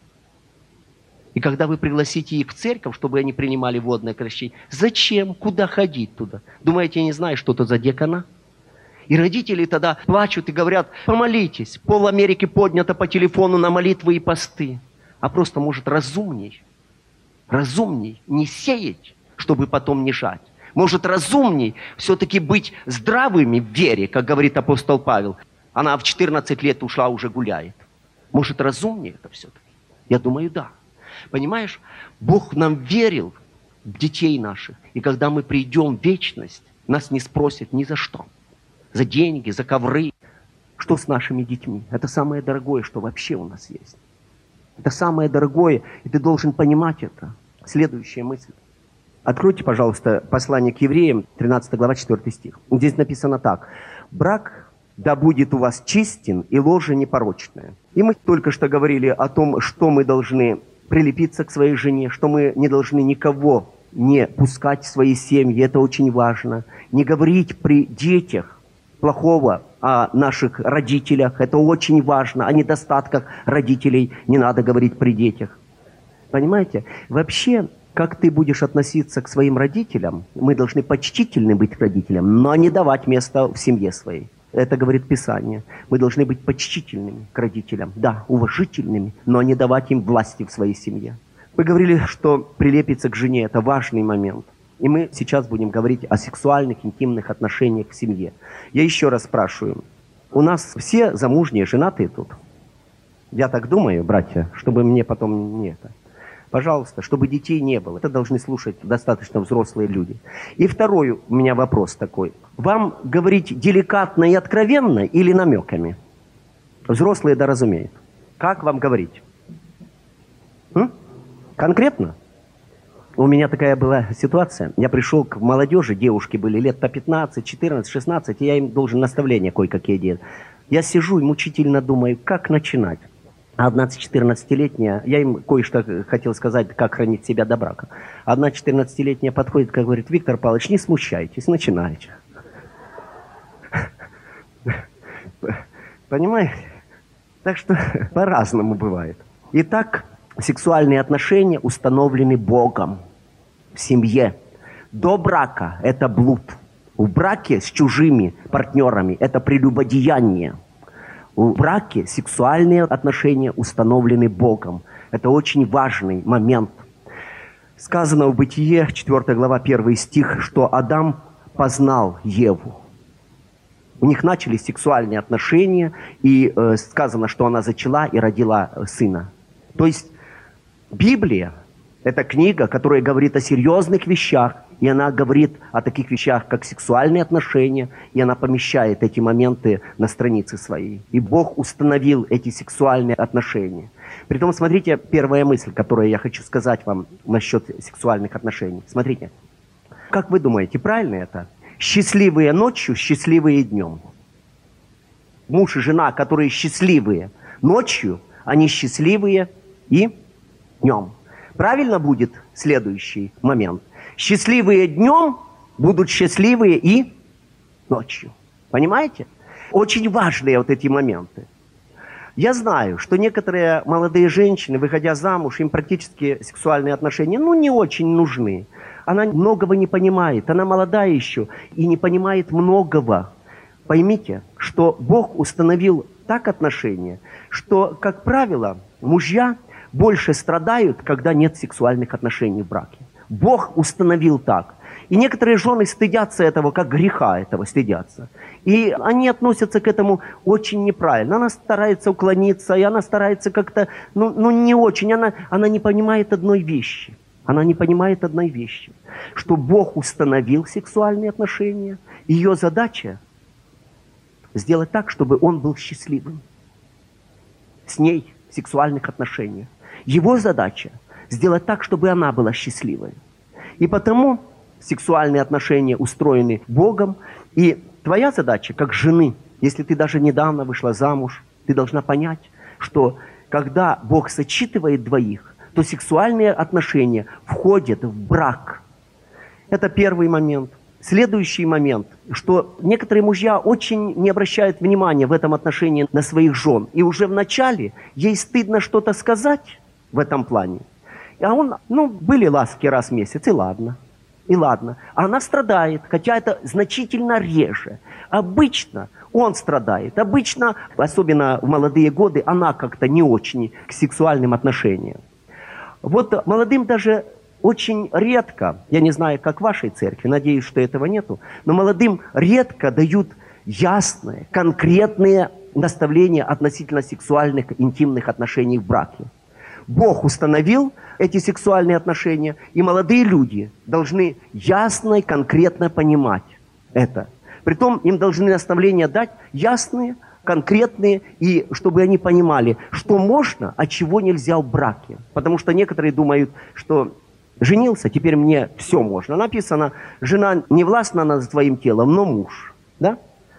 И когда вы пригласите их в церковь, чтобы они принимали водное крещение, зачем? Куда ходить туда? Думаете, я не знаю, что это за диакона? И родители тогда плачут и говорят, помолитесь. Пол Америки поднято по телефону на молитвы и посты. А просто, может, разумней не сеять, чтобы потом не жать. Может, разумней все-таки быть здравыми в вере, как говорит апостол Павел. Она в 14 лет ушла, уже гуляет. Может, разумнее это все-таки? Я думаю, да. Понимаешь, Бог нам верил в детей наших. И когда мы придем в вечность, нас не спросят ни за что. За деньги, за ковры. Что с нашими детьми? Это самое дорогое, что вообще у нас есть. Это самое дорогое, и ты должен понимать это. Следующая мысль. Откройте, пожалуйста, послание к евреям, 13 глава, 4 стих. Здесь написано так. «Брак да будет у вас чистен и ложе непорочное». И мы только что говорили о том, что мы должны прилепиться к своей жене, что мы не должны никого не пускать в свои семьи. Это очень важно. Не говорить при детях плохого о наших родителях. Это очень важно. О недостатках родителей не надо говорить при детях. Понимаете? Вообще, как ты будешь относиться к своим родителям, мы должны почтительны быть к родителям, но не давать места в семье своей. Это говорит Писание. Мы должны быть почтительными к родителям. Да, уважительными, но не давать им власти в своей семье. Мы говорили, что прилепиться к жене – это важный момент. И мы сейчас будем говорить о сексуальных, интимных отношениях в семье. Я еще раз спрашиваю. У нас все замужние, женатые тут? Я так думаю, братья, чтобы мне потом не это. Пожалуйста, чтобы детей не было. Это должны слушать достаточно взрослые люди. И второй у меня вопрос такой. Вам говорить деликатно и откровенно или намеками? Взрослые да разумеют. Как вам говорить? Конкретно? У меня такая была ситуация. Я пришел к молодежи, девушки были лет по 15, 14, 16, и я им должен наставления кое-какие делать. Я сижу и мучительно думаю, как начинать. А одна 14-летняя, я им кое-что хотел сказать, как хранить себя до брака. Одна 14-летняя подходит, как говорит, Виктор Павлович, не смущайтесь, начинайте. Понимаете? Так что по-разному бывает. Итак, сексуальные отношения установлены Богом в семье. До брака это блуд. В браке с чужими партнерами это прелюбодеяние. В браке сексуальные отношения установлены Богом. Это очень важный момент. Сказано в Бытие, 4 глава, 1 стих, что Адам познал Еву. У них начались сексуальные отношения, и сказано, что она зачала и родила сына. То есть Библия – это книга, которая говорит о серьезных вещах, и она говорит о таких вещах, как сексуальные отношения, и она помещает эти моменты на странице своей. И Бог установил эти сексуальные отношения. Притом, смотрите, первая мысль, которую я хочу сказать вам насчет сексуальных отношений. Смотрите, как вы думаете, правильно это? Счастливые ночью, счастливые днем. Муж и жена, которые счастливые ночью, они счастливые и днем. Правильно будет следующий момент. Счастливые днем будут счастливые и ночью. Понимаете? Очень важные вот эти моменты. Я знаю, что некоторые молодые женщины, выходя замуж, им практически сексуальные отношения, не очень нужны. Она многого не понимает, она молодая еще и не понимает многого. Поймите, что Бог установил так отношения, что, как правило, мужья больше страдают, когда нет сексуальных отношений в браке. Бог установил так. И некоторые жены стыдятся этого, как греха этого стыдятся. И они относятся к этому очень неправильно. Она старается уклониться, и она старается как-то, не очень. Она не понимает одной вещи. Она не понимает одной вещи. Что Бог установил сексуальные отношения. Ее задача сделать так, чтобы он был счастливым. С ней в сексуальных отношениях. Его задача сделать так, чтобы она была счастливой. И потому сексуальные отношения устроены Богом. И твоя задача, как жены, если ты даже недавно вышла замуж, ты должна понять, что когда Бог сочетывает двоих, то сексуальные отношения входят в брак. Это первый момент. Следующий момент, что некоторые мужья очень не обращают внимания в этом отношении на своих жен. И уже в начале ей стыдно что-то сказать в этом плане. А он, были ласки раз в месяц, и ладно. И ладно. А она страдает, хотя это значительно реже. Обычно он страдает. Обычно, особенно в молодые годы, она как-то не очень к сексуальным отношениям. Вот молодым даже очень редко, я не знаю, как в вашей церкви, надеюсь, что этого нету, но молодым редко дают ясные, конкретные наставления относительно сексуальных, интимных отношений в браке. Бог установил эти сексуальные отношения, и молодые люди должны ясно и конкретно понимать это. Притом им должны наставления дать ясные, конкретные, и чтобы они понимали, что можно, а чего нельзя в браке. Потому что некоторые думают, что женился, теперь мне все можно. Написано, жена не властна над своим телом, но муж. Да?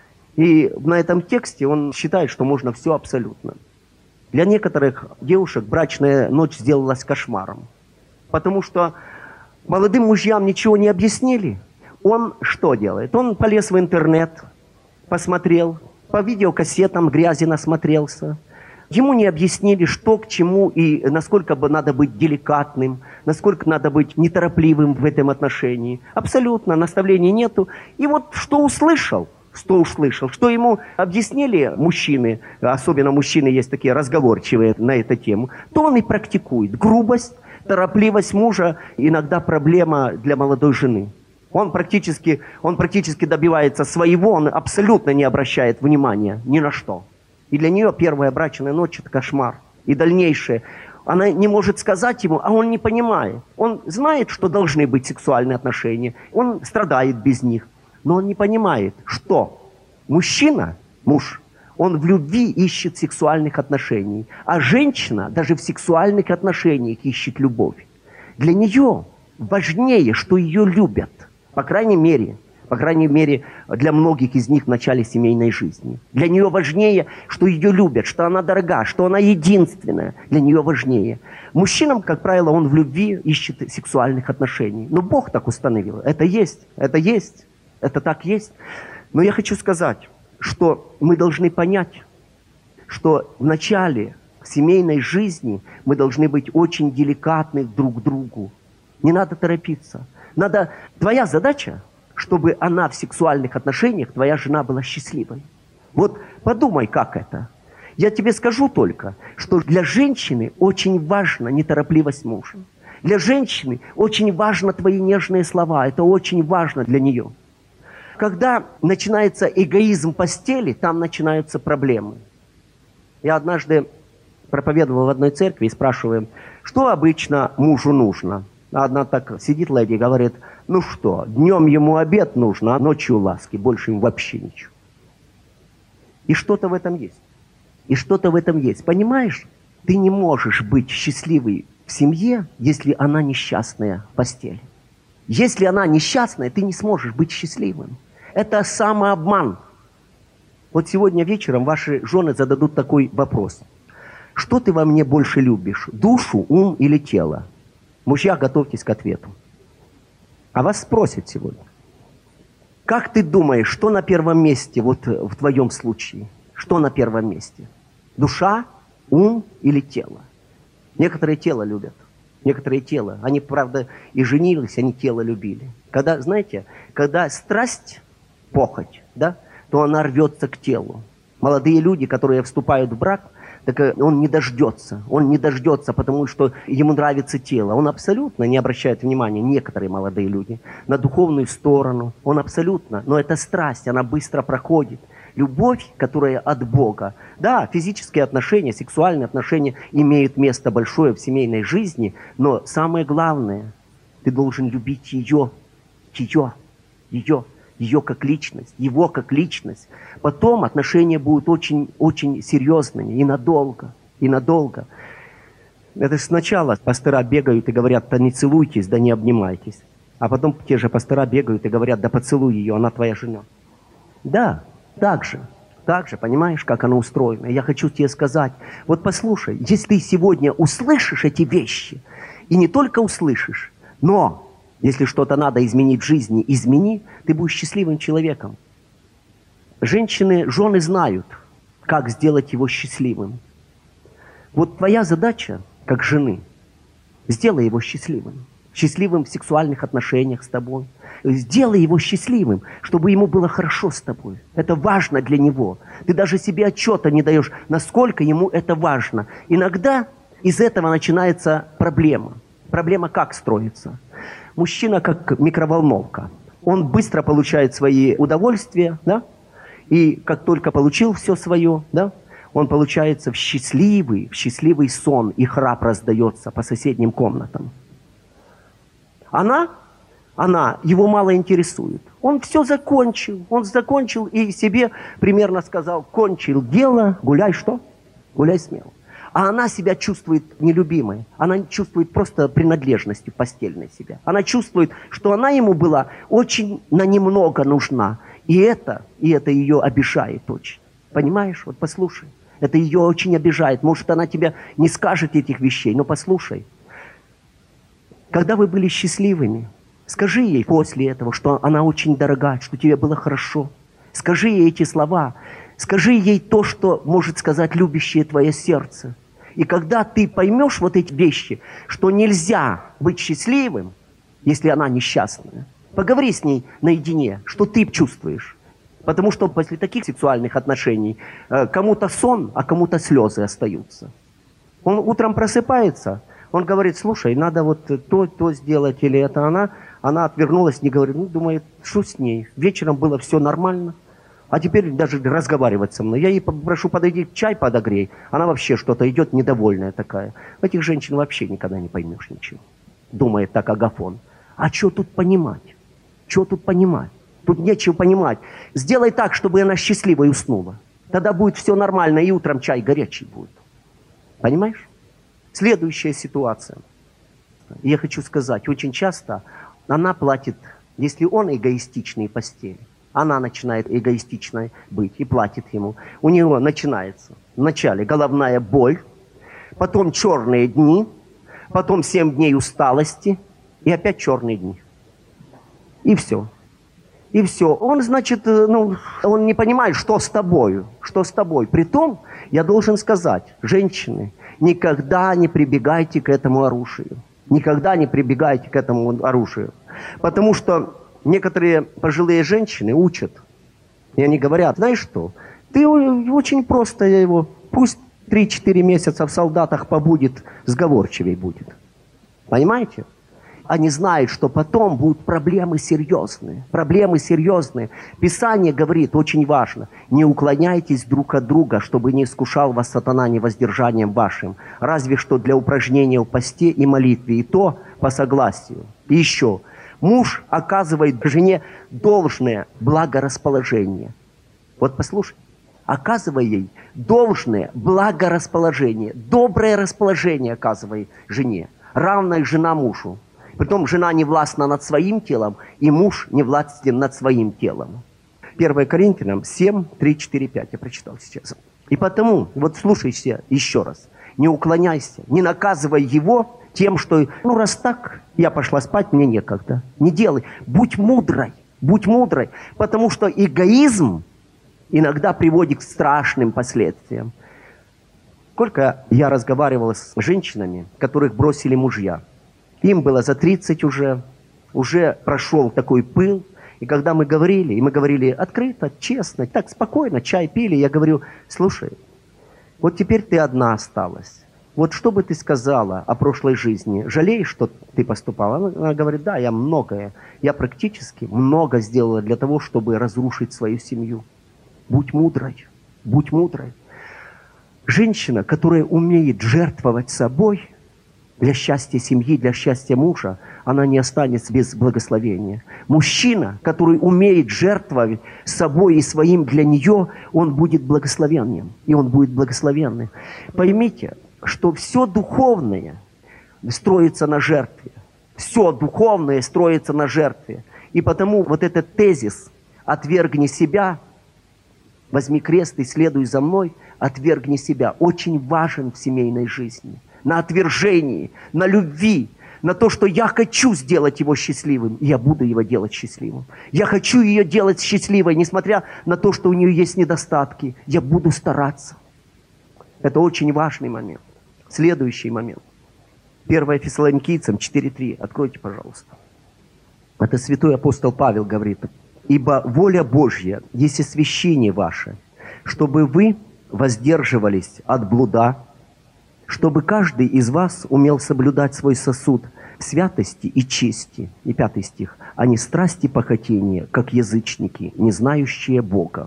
И на этом тексте он считает, что можно все абсолютно. Для некоторых девушек брачная ночь сделалась кошмаром. Потому что молодым мужьям ничего не объяснили. Он что делает? Он полез в интернет, посмотрел, по видеокассетам грязи насмотрелся. Ему не объяснили, что к чему и насколько бы надо быть деликатным, насколько надо быть неторопливым в этом отношении. Абсолютно, наставлений нету. И вот что услышал, что ему объяснили мужчины, особенно мужчины есть такие разговорчивые на эту тему, то он и практикует. Грубость, торопливость мужа иногда проблема для молодой жены. Он практически добивается своего, он абсолютно не обращает внимания ни на что. И для нее первая брачная ночь – это кошмар. И дальнейшее. Она не может сказать ему, а он не понимает. Он знает, что должны быть сексуальные отношения. Он страдает без них. Но он не понимает, что мужчина, муж, он в любви ищет сексуальных отношений. А женщина даже в сексуальных отношениях ищет любовь. Для нее важнее, что ее любят. По крайней мере, для многих из них в начале семейной жизни. Для нее важнее, что ее любят, что она дорога, что она единственная. Для нее важнее. Мужчинам, как правило, он в любви ищет сексуальных отношений. Но Бог так установил. Это есть. Это так есть. Но я хочу сказать, что мы должны понять, что в начале семейной жизни мы должны быть очень деликатны друг к другу. Не надо торопиться. Твоя задача, чтобы она в сексуальных отношениях, твоя жена была счастливой. Вот подумай, как это. Я тебе скажу только, что для женщины очень важна неторопливость мужа. Для женщины очень важны твои нежные слова. Это очень важно для нее. Когда начинается эгоизм постели, там начинаются проблемы. Я однажды проповедовал в одной церкви и спрашиваю, что обычно мужу нужно? А одна так сидит леди и говорит, ну что, днем ему обед нужно, а ночью ласки, больше им вообще ничего. И что-то в этом есть. Понимаешь, ты не можешь быть счастливой в семье, если она несчастная в постели. Если она несчастная, ты не сможешь быть счастливым. Это самообман. Вот сегодня вечером ваши жены зададут такой вопрос. что ты во мне больше любишь? Душу, ум или тело? Мужья, готовьтесь к ответу. А вас спросят сегодня. Как ты думаешь, что на первом месте вот в твоем случае? Что на первом месте? Душа, ум или тело? Некоторые тело любят. Некоторые тело. Они, правда, и женились, они тело любили. Когда, знаете, когда страсть, похоть, да, то она рвется к телу. Молодые люди, которые вступают в брак, так он не дождется, потому что ему нравится тело. Он абсолютно не обращает внимания, некоторые молодые люди, на духовную сторону. Он абсолютно, но эта страсть, она быстро проходит. Любовь, которая от Бога. Да, физические отношения, сексуальные отношения имеют место большое в семейной жизни, но самое главное, ты должен любить ее как личность, его как личность. Потом отношения будут очень серьезными и надолго. Это сначала пастора бегают и говорят: да не целуйтесь, да не обнимайтесь. А потом те же пастора бегают и говорят: да поцелуй ее, она твоя жена. Да, так же, понимаешь, как оно устроено. Я хочу тебе сказать, вот послушай, если ты сегодня услышишь эти вещи, и не только услышишь, но если что-то надо изменить в жизни, измени, ты будешь счастливым человеком. Женщины, жены знают, как сделать его счастливым. Вот твоя задача, как жены, сделай его счастливым. Счастливым в сексуальных отношениях с тобой. Сделай его счастливым, чтобы ему было хорошо с тобой. Это важно для него. Ты даже себе отчета не даешь, насколько ему это важно. Иногда из этого начинается проблема. Проблема как строится? Мужчина как микроволновка. Он быстро получает свои удовольствия, да? И как только получил все свое, да, он получается в счастливый сон, и храп раздается по соседним комнатам. Она его мало интересует. Он все закончил и себе примерно сказал: кончил дело, гуляй что? Гуляй смело. А она себя чувствует нелюбимой. Она чувствует просто принадлежностью постельной себя. Она чувствует, что она ему была очень на немного нужна. И это ее обижает очень. Понимаешь? Вот послушай. Это ее очень обижает. Может, она тебе не скажет этих вещей, но послушай. Когда вы были счастливыми, скажи ей после этого, что она очень дорога, что тебе было хорошо. Скажи ей эти слова. Скажи ей то, что может сказать любящее твое сердце. И когда ты поймешь вот эти вещи, что нельзя быть счастливым, если она несчастная, поговори с ней наедине, что ты чувствуешь. Потому что после таких сексуальных отношений кому-то сон, а кому-то слезы остаются. Он утром просыпается, он говорит: слушай, надо вот то сделать, или это она отвернулась, не говорит, думает, что с ней? Вечером было все нормально, а теперь даже разговаривать со мной. Я ей прошу, подойди, чай подогрей. Она вообще что-то идет недовольная такая. Этих женщин вообще никогда не поймешь ничего. Думает так Агафон. А что тут понимать? Тут нечего понимать. Сделай так, чтобы она счастливой уснула. Тогда будет все нормально, и утром чай горячий будет. Понимаешь? Следующая ситуация. Я хочу сказать, очень часто она платит, если он эгоистичный в постели, она начинает эгоистичной быть и платит ему. У него начинается вначале головная боль, потом черные дни, потом 7 дней усталости и опять черные дни. И все. И все. Он, значит, он не понимает, что с тобою. Притом, я должен сказать, женщины, никогда не прибегайте к этому оружию. Потому что некоторые пожилые женщины учат. И они говорят: знаешь что, ты очень просто его, пусть 3-4 месяца в солдатах побудет, сговорчивей будет. Понимаете? Они знают, что потом будут проблемы серьезные. Писание говорит, очень важно, не уклоняйтесь друг от друга, чтобы не искушал вас сатана невоздержанием вашим, разве что для упражнения в посте и молитве, и то по согласию. И еще, муж оказывает жене должное благорасположение. Вот послушай, оказывай ей должное благорасположение, доброе расположение оказывай жене, равное жена мужу. Притом жена не властна над своим телом, и муж не властен над своим телом. 1 Коринфянам 7, 3, 4, 5. Я прочитал сейчас. И потому, вот слушайте еще раз. не уклоняйся, не наказывай его тем, что, ну, раз так, я пошла спать, мне некогда. Не делай. Будь мудрой, потому что эгоизм иногда приводит к страшным последствиям. Сколько я разговаривал с женщинами, которых бросили мужья. Им было за 30 уже прошел такой пыл. И когда мы говорили открыто, честно, так спокойно, чай пили, я говорю, слушай, вот теперь ты одна осталась. Вот что бы ты сказала о прошлой жизни? Жалеешь, что ты поступала? Она говорит, да, я практически много сделала для того, чтобы разрушить свою семью. Будь мудрой. Женщина, которая умеет жертвовать собой для счастья семьи, для счастья мужа, она не останется без благословения. Мужчина, который умеет жертвовать собой и своим для нее, он будет благословенным. И он будет благословенным. Поймите, что все духовное строится на жертве. Все духовное строится на жертве. И потому вот этот тезис «отвергни себя», «возьми крест и следуй за мной», «отвергни себя» очень важен в семейной жизни. На отвержении, на любви, на то, что я хочу сделать его счастливым, и я буду его делать счастливым. Я хочу ее делать счастливой, несмотря на то, что у нее есть недостатки. Я буду стараться. Это очень важный момент. Следующий момент. 1 Фессалоникийцам 4:3. Откройте, пожалуйста. Это святой апостол Павел говорит. «Ибо воля Божья есть освящение ваше, чтобы вы воздерживались от блуда, чтобы каждый из вас умел соблюдать свой сосуд в святости и чести». И 5 стих. «А не страсти похотения, как язычники, не знающие Бога».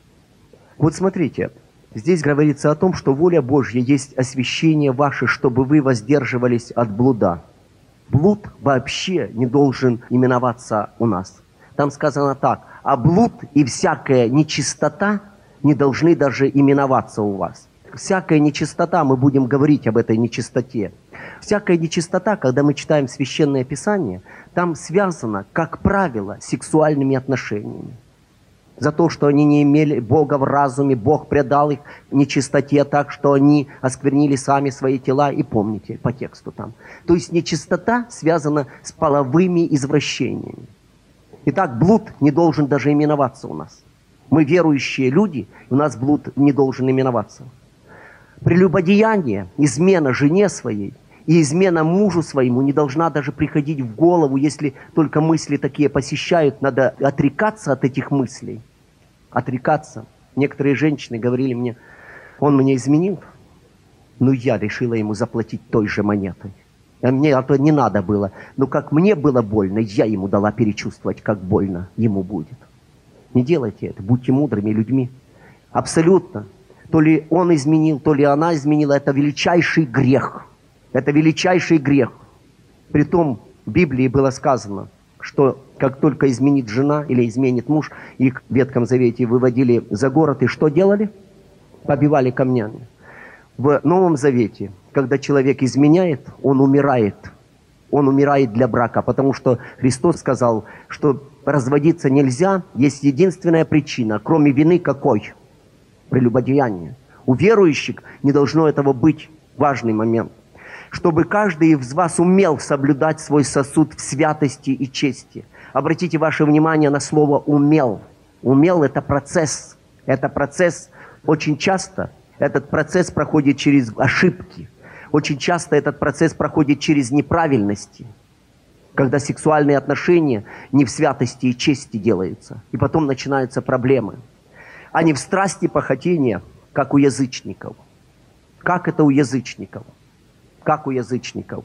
Вот смотрите, здесь говорится о том, что воля Божья есть освящение ваше, чтобы вы воздерживались от блуда. Блуд вообще не должен именоваться у нас. Там сказано так: а блуд и всякая нечистота не должны даже именоваться у вас. Всякая нечистота, мы будем говорить об этой нечистоте. Всякая нечистота, когда мы читаем Священное Писание, там связано, как правило, с сексуальными отношениями. За то, что они не имели Бога в разуме, Бог предал их нечистоте так, что они осквернили сами свои тела. И помните по тексту там. То есть нечистота связана с половыми извращениями. Итак, блуд не должен даже именоваться у нас. Мы верующие люди, у нас блуд не должен именоваться. Прелюбодеяние, измена жене своей и измена мужу своему не должна даже приходить в голову, если только мысли такие посещают. Надо отрекаться от этих мыслей. Отрекаться. Некоторые женщины говорили мне, он мне изменил, но я решила ему заплатить той же монетой. А мне это не надо было. Но как мне было больно, я ему дала перечувствовать, как больно ему будет. Не делайте это. Будьте мудрыми людьми. Абсолютно. То ли он изменил, то ли она изменила. Это величайший грех. Это величайший грех. Притом в Библии было сказано, что как только изменит жена или изменит муж, их в Ветхом Завете выводили за город, и что делали? Побивали камнями. В Новом Завете, когда человек изменяет, он умирает. Он умирает для брака, потому что Христос сказал, что разводиться нельзя, есть единственная причина, кроме вины какой? Прелюбодеяние. У верующих не должно этого быть. Важный момент. Чтобы каждый из вас умел соблюдать свой сосуд в святости и чести. Обратите ваше внимание на слово «умел». Умел – это процесс. Это процесс очень часто. Этот процесс проходит через ошибки. Очень часто этот процесс проходит через неправильности. Когда сексуальные отношения не в святости и чести делаются. И потом начинаются проблемы. А не в страсти похотения, как у язычников. Как это у язычников? Как у язычников.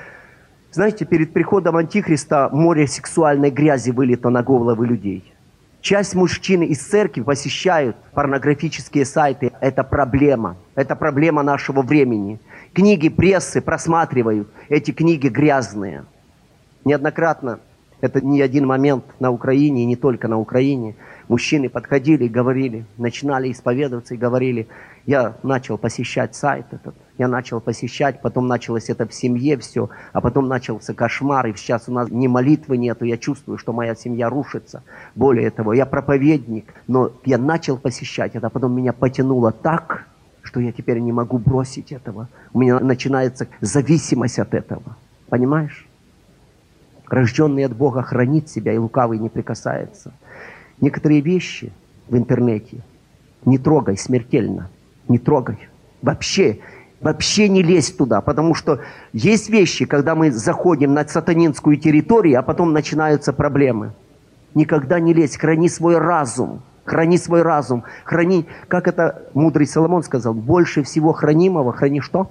Знаете, перед приходом Антихриста море сексуальной грязи вылито на головы людей. Часть мужчин из церкви посещают порнографические сайты. Это проблема. Это проблема нашего времени. Книги прессы просматривают. Эти книги грязные. Неоднократно, это не один момент на Украине, и не только на Украине, мужчины подходили и говорили, начинали исповедоваться и говорили, я начал посещать сайт этот, я начал посещать, потом началось это в семье все, а потом начался кошмар, и сейчас у нас ни молитвы нету, я чувствую, что моя семья рушится. Более того, я проповедник, но я начал посещать это, а потом меня потянуло так, что я теперь не могу бросить этого. У меня начинается зависимость от этого. Понимаешь? Рожденный от Бога хранит себя, и лукавый не прикасается. Некоторые вещи в интернете не трогай смертельно. Не трогай. Вообще не лезь туда, потому что есть вещи, когда мы заходим на сатанинскую территорию, а потом начинаются проблемы. Никогда не лезь, храни свой разум. Храни свой разум. Храни, как это мудрый Соломон сказал, больше всего хранимого храни что?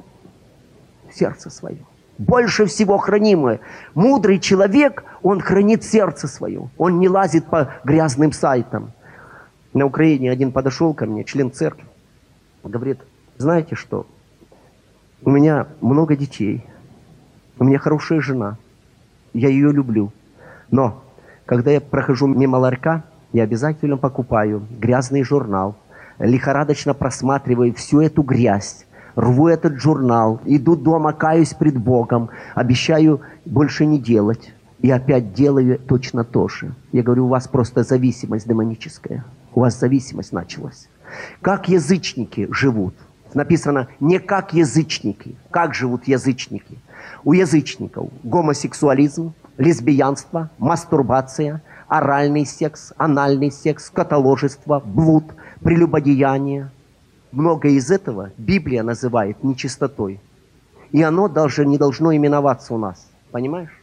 Сердце свое. Больше всего хранимое. Мудрый человек, он хранит сердце свое. Он не лазит по грязным сайтам. На Украине один подошел ко мне, член церкви, говорит, знаете что, у меня много детей, у меня хорошая жена, я ее люблю, но когда я прохожу мимо ларька, я обязательно покупаю грязный журнал, лихорадочно просматриваю всю эту грязь, рву этот журнал, иду дома, каюсь пред Богом, обещаю больше не делать, и опять делаю точно то же. Я говорю, у вас просто зависимость демоническая, у вас зависимость началась. Как язычники живут? Написано, не как язычники. Как живут язычники? У язычников гомосексуализм, лесбиянство, мастурбация, оральный секс, анальный секс, скотоложество, блуд, прелюбодеяние. Многое из этого Библия называет нечистотой. И оно даже не должно именоваться у нас. Понимаешь?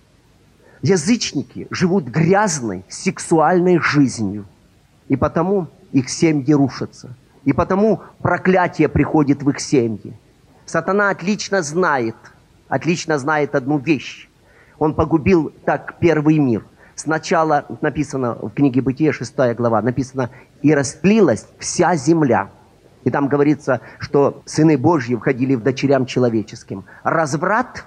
Язычники живут грязной сексуальной жизнью. И потому их семьи рушатся. И потому проклятие приходит в их семьи. Сатана отлично знает одну вещь. Он погубил так первый мир. Сначала написано в книге Бытия, 6 глава, написано, и растлилась вся земля. И там говорится, что сыны Божьи входили в дочерям человеческим. Разврат,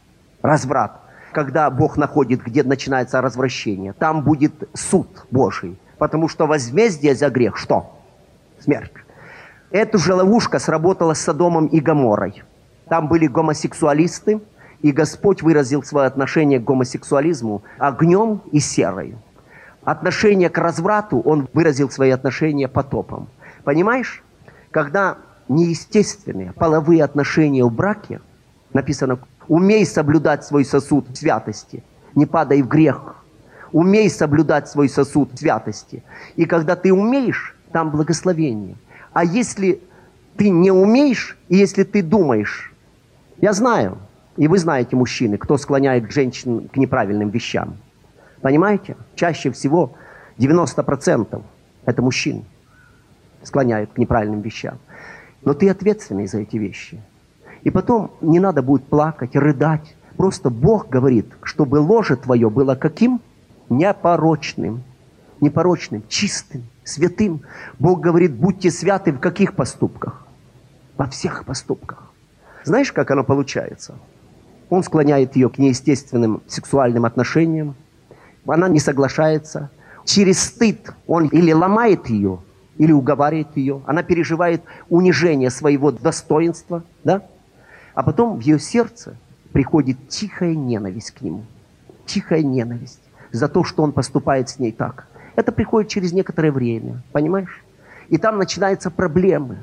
когда Бог находит, где начинается развращение, там будет суд Божий. Потому что возмездие за грех что? Смерть. Эта же ловушка сработала с Содомом и Гоморрой. Там были гомосексуалисты, и Господь выразил свое отношение к гомосексуализму огнем и серой. Отношение к разврату Он выразил свои отношения потопом. Понимаешь? Когда неестественные половые отношения в браке, написано, умей соблюдать свой сосуд святости, не падай в грех. Умей соблюдать свой сосуд святости. И когда ты умеешь, там благословение. А если ты не умеешь, и если ты думаешь, я знаю, и вы знаете, мужчины, кто склоняет женщин к неправильным вещам. Понимаете? Чаще всего 90% это мужчины склоняют к неправильным вещам. Но ты ответственный за эти вещи. И потом не надо будет плакать, рыдать. Просто Бог говорит, чтобы ложе твое было каким? Непорочным. Непорочным, чистым, святым. Бог говорит, будьте святы в каких поступках? Во всех поступках. Знаешь, как оно получается? Он склоняет ее к неестественным сексуальным отношениям. Она не соглашается. Через стыд он или ломает ее, или уговаривает ее. Она переживает унижение своего достоинства. Да? А потом в ее сердце приходит тихая ненависть к нему. Тихая ненависть за то, что он поступает с ней так. Это приходит через некоторое время. Понимаешь? И там начинаются проблемы.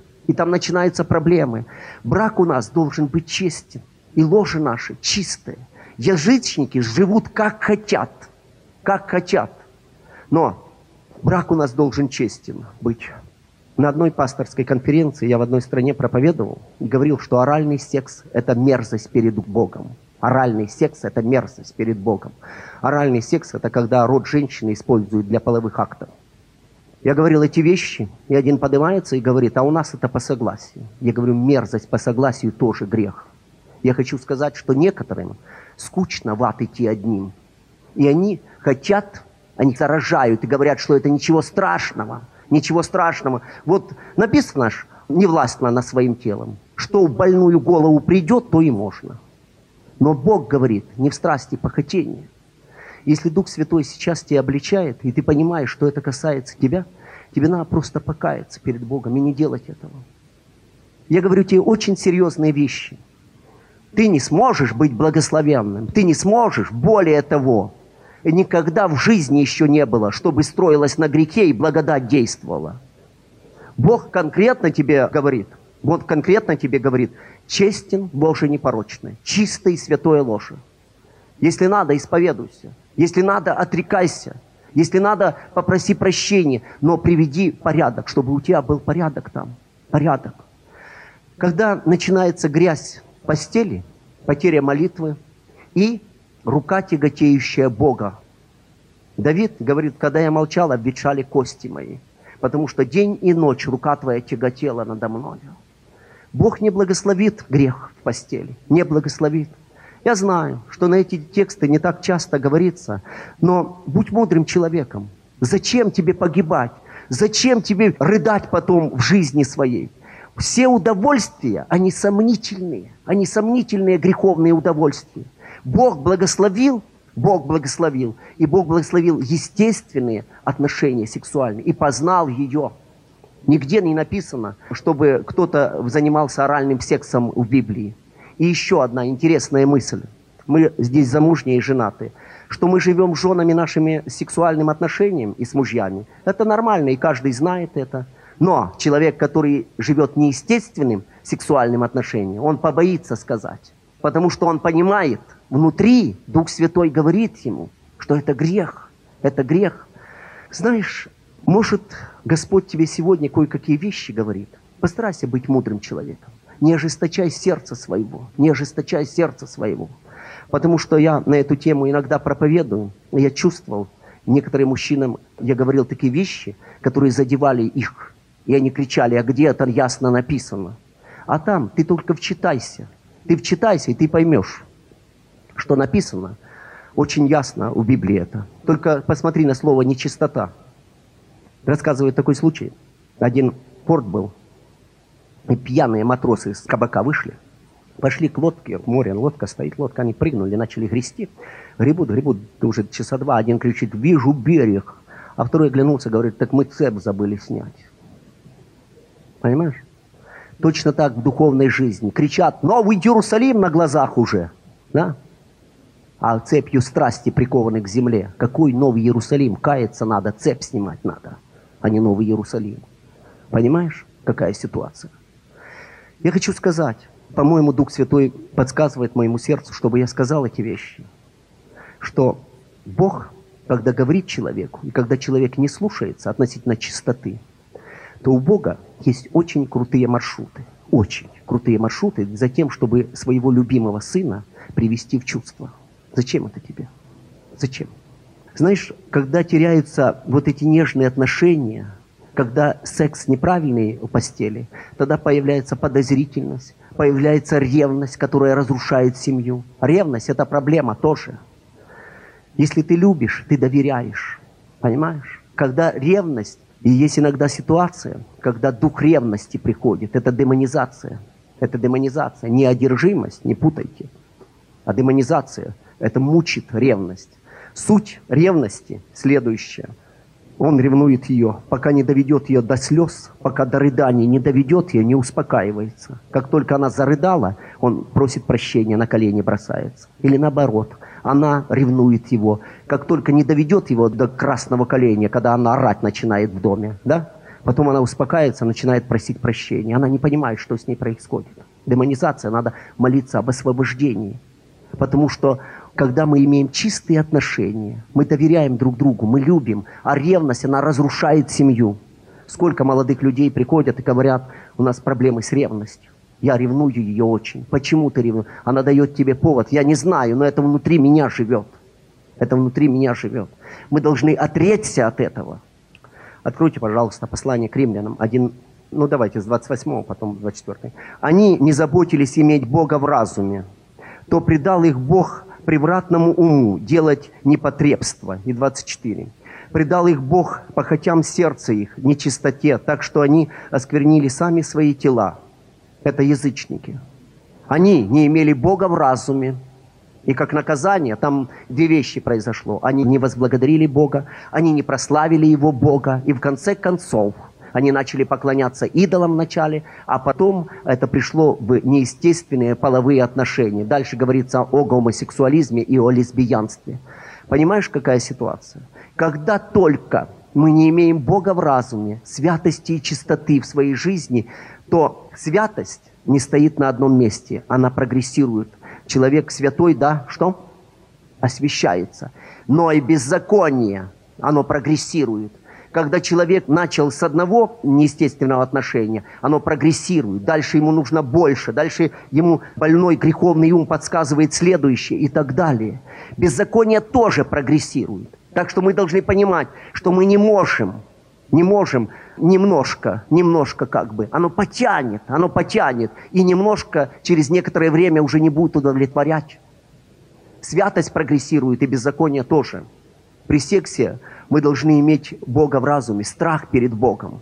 Брак у нас должен быть честен. И ложи наши чистые. Язычники живут как хотят. Как хотят. Но брак у нас должен честен быть. На одной пасторской конференции я в одной стране проповедовал и говорил, что оральный секс – это мерзость перед Богом. Оральный секс – это мерзость перед Богом. Оральный секс – это когда рот женщины используют для половых актов. Я говорил эти вещи, и один поднимается и говорит, а у нас это по согласию. Я говорю, мерзость по согласию тоже грех. Я хочу сказать, что некоторым скучно в ад идти одним. И они хотят, они заражают и говорят, что это ничего страшного. Ничего страшного. Вот написано ж, не властно над своим телом. Что в больную голову придет, то и можно. Но Бог говорит, не в страсти похотения. Если Дух Святой сейчас тебя обличает, и ты понимаешь, что это касается тебя, тебе надо просто покаяться перед Богом и не делать этого. Я говорю тебе очень серьезные вещи. Ты не сможешь быть благословенным. Ты не сможешь. Более того, никогда в жизни еще не было, чтобы строилось на грехе и благодать действовала. Бог конкретно тебе говорит, Вот конкретно тебе говорит, честен, Боже непорочный, чистое и святое ложе. Если надо, исповедуйся. Если надо, отрекайся. Если надо, попроси прощения. Но приведи порядок, чтобы у тебя был порядок там. Порядок. Когда начинается грязь в постели, потеря молитвы и рука, тяготеющая Бога. Давид говорит, когда я молчал, обветшали кости мои. Потому что день и ночь рука твоя тяготела надо мною. Бог не благословит грех в постели. Не благословит. Я знаю, что на эти тексты не так часто говорится, но будь мудрым человеком. Зачем тебе погибать? Зачем тебе рыдать потом в жизни своей? Все удовольствия, они сомнительные греховные удовольствия. Бог благословил, и Бог благословил естественные отношения сексуальные, и познал ее. Нигде не написано, чтобы кто-то занимался оральным сексом в Библии. И еще одна интересная мысль. Мы здесь замужние и женатые. Что мы живем с женами нашими сексуальным отношением и с мужьями. Это нормально, и каждый знает это. Но человек, который живет неестественным сексуальным отношением, он побоится сказать. Потому что он понимает, внутри Дух Святой говорит ему, что это грех. Это грех. Знаешь, может, Господь тебе сегодня кое-какие вещи говорит. Постарайся быть мудрым человеком. Не ожесточай сердце своего. Не ожесточай сердце своего. Потому что я на эту тему иногда проповедую. Я чувствовал, некоторым мужчинам я говорил такие вещи, которые задевали их. И они кричали, а где это ясно написано? А там ты только вчитайся. Ты вчитайся, и ты поймешь, что написано. Очень ясно у Библии это. Только посмотри на слово «нечистота». Рассказывает такой случай. Один порт был. И пьяные матросы с кабака вышли. Пошли к лодке, в море, лодка стоит, лодка, они прыгнули, начали грести. Гребут, уже часа два. Один кричит, вижу берег. А второй оглянулся, говорит, так мы цепь забыли снять. Понимаешь? Точно так в духовной жизни. Кричат, Новый Иерусалим на глазах уже. Да? А цепью страсти прикованы к земле. Какой Новый Иерусалим? Каяться надо, цепь снимать надо, а не Новый Иерусалим. Понимаешь, какая ситуация? Я хочу сказать, по-моему, Дух Святой подсказывает моему сердцу, чтобы я сказал эти вещи. Что Бог, когда говорит человеку, и когда человек не слушается относительно чистоты, то у Бога есть очень крутые маршруты. Очень крутые маршруты за тем, чтобы своего любимого сына привести в чувство. Зачем это тебе? Зачем? Знаешь, когда теряются вот эти нежные отношения, когда секс неправильный в постели, тогда появляется подозрительность, появляется ревность, которая разрушает семью. Ревность – это проблема тоже. Если ты любишь, ты доверяешь. Понимаешь? Когда ревность, и есть иногда ситуация, когда дух ревности приходит, это демонизация. Это демонизация. Не одержимость, не путайте, а демонизация. Это мучит ревность. Суть ревности следующая. Он ревнует ее, пока не доведет ее до слез, пока до рыданий не доведет ее, не успокаивается. Как только она зарыдала, он просит прощения, на колени бросается. Или наоборот, она ревнует его. Как только не доведет его до красного коленя, когда она орать начинает в доме, да? Потом она успокаивается, начинает просить прощения. Она не понимает, что с ней происходит. Демонизация, надо молиться об освобождении. Потому что когда мы имеем чистые отношения, мы доверяем друг другу, мы любим, а ревность, она разрушает семью. Сколько молодых людей приходят и говорят, у нас проблемы с ревностью. Я ревную ее очень. Почему ты ревнуешь? Она дает тебе повод. Я не знаю, но это внутри меня живет. Это внутри меня живет. Мы должны отречься от этого. Откройте, пожалуйста, послание к римлянам. Давайте с 28, потом 24. Они не заботились иметь Бога в разуме, то предал их Бог превратному уму делать непотребство. И 24. Предал их Бог похотям сердца их, нечистоте, так что они осквернили сами свои тела. Это язычники. Они не имели Бога в разуме. И как наказание, там две вещи произошло. Они не возблагодарили Бога, они не прославили Его Бога. И в конце концов, они начали поклоняться идолам вначале, а потом это пришло в неестественные половые отношения. Дальше говорится о гомосексуализме и о лесбиянстве. Понимаешь, какая ситуация? Когда только мы не имеем Бога в разуме, святости и чистоты в своей жизни, что святость не стоит на одном месте, она прогрессирует. Человек святой, да, что? Освящается. Но и беззаконие, оно прогрессирует. Когда человек начал с одного неестественного отношения, оно прогрессирует. Дальше ему нужно больше. Дальше ему больной греховный ум подсказывает следующее и так далее. Беззаконие тоже прогрессирует. Так что мы должны понимать, что мы не можем немножко как бы. Оно потянет. И немножко через некоторое время уже не будет удовлетворять. Святость прогрессирует, и беззаконие тоже. При сексе мы должны иметь Бога в разуме, страх перед Богом.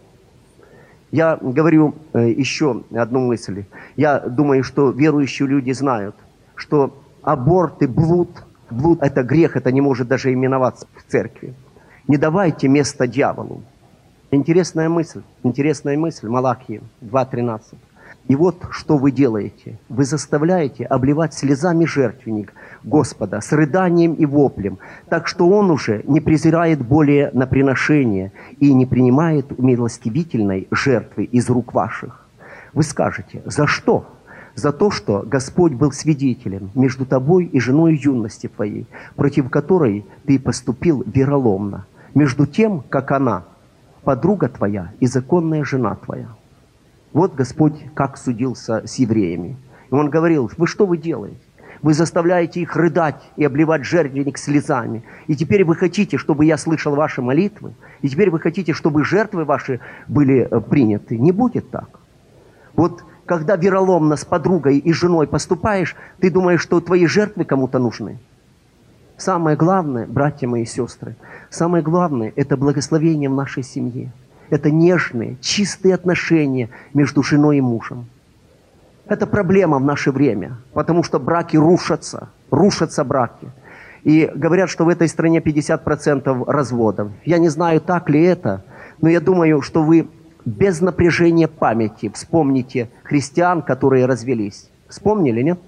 Я говорю еще одну мысль. Я думаю, что верующие люди знают, что аборт и блуд – это грех, это не может даже именоваться в церкви. Не давайте место дьяволу. Интересная мысль, Малахии 2:13. И вот что вы делаете. Вы заставляете обливать слезами жертвенник Господа с рыданием и воплем, так что Он уже не презирает более на приношение и не принимает милостивительной жертвы из рук ваших. Вы скажете, за что? За то, что Господь был свидетелем между тобой и женой юности твоей, против которой ты поступил вероломно, между тем, как она, подруга твоя и законная жена твоя. Вот Господь как судился с евреями. И Он говорил, что вы делаете? Вы заставляете их рыдать и обливать жертвенник слезами. И теперь вы хотите, чтобы я слышал ваши молитвы? И теперь вы хотите, чтобы жертвы ваши были приняты? Не будет так. Вот когда вероломно с подругой и женой поступаешь, ты думаешь, что твои жертвы кому-то нужны? Самое главное, братья мои и сестры, самое главное – это благословение в нашей семье. Это нежные, чистые отношения между женой и мужем. Это проблема в наше время, потому что браки рушатся браки. И говорят, что в этой стране 50% разводов. Я не знаю, так ли это, но я думаю, что вы без напряжения памяти вспомните христиан, которые развелись. Вспомнили, нет?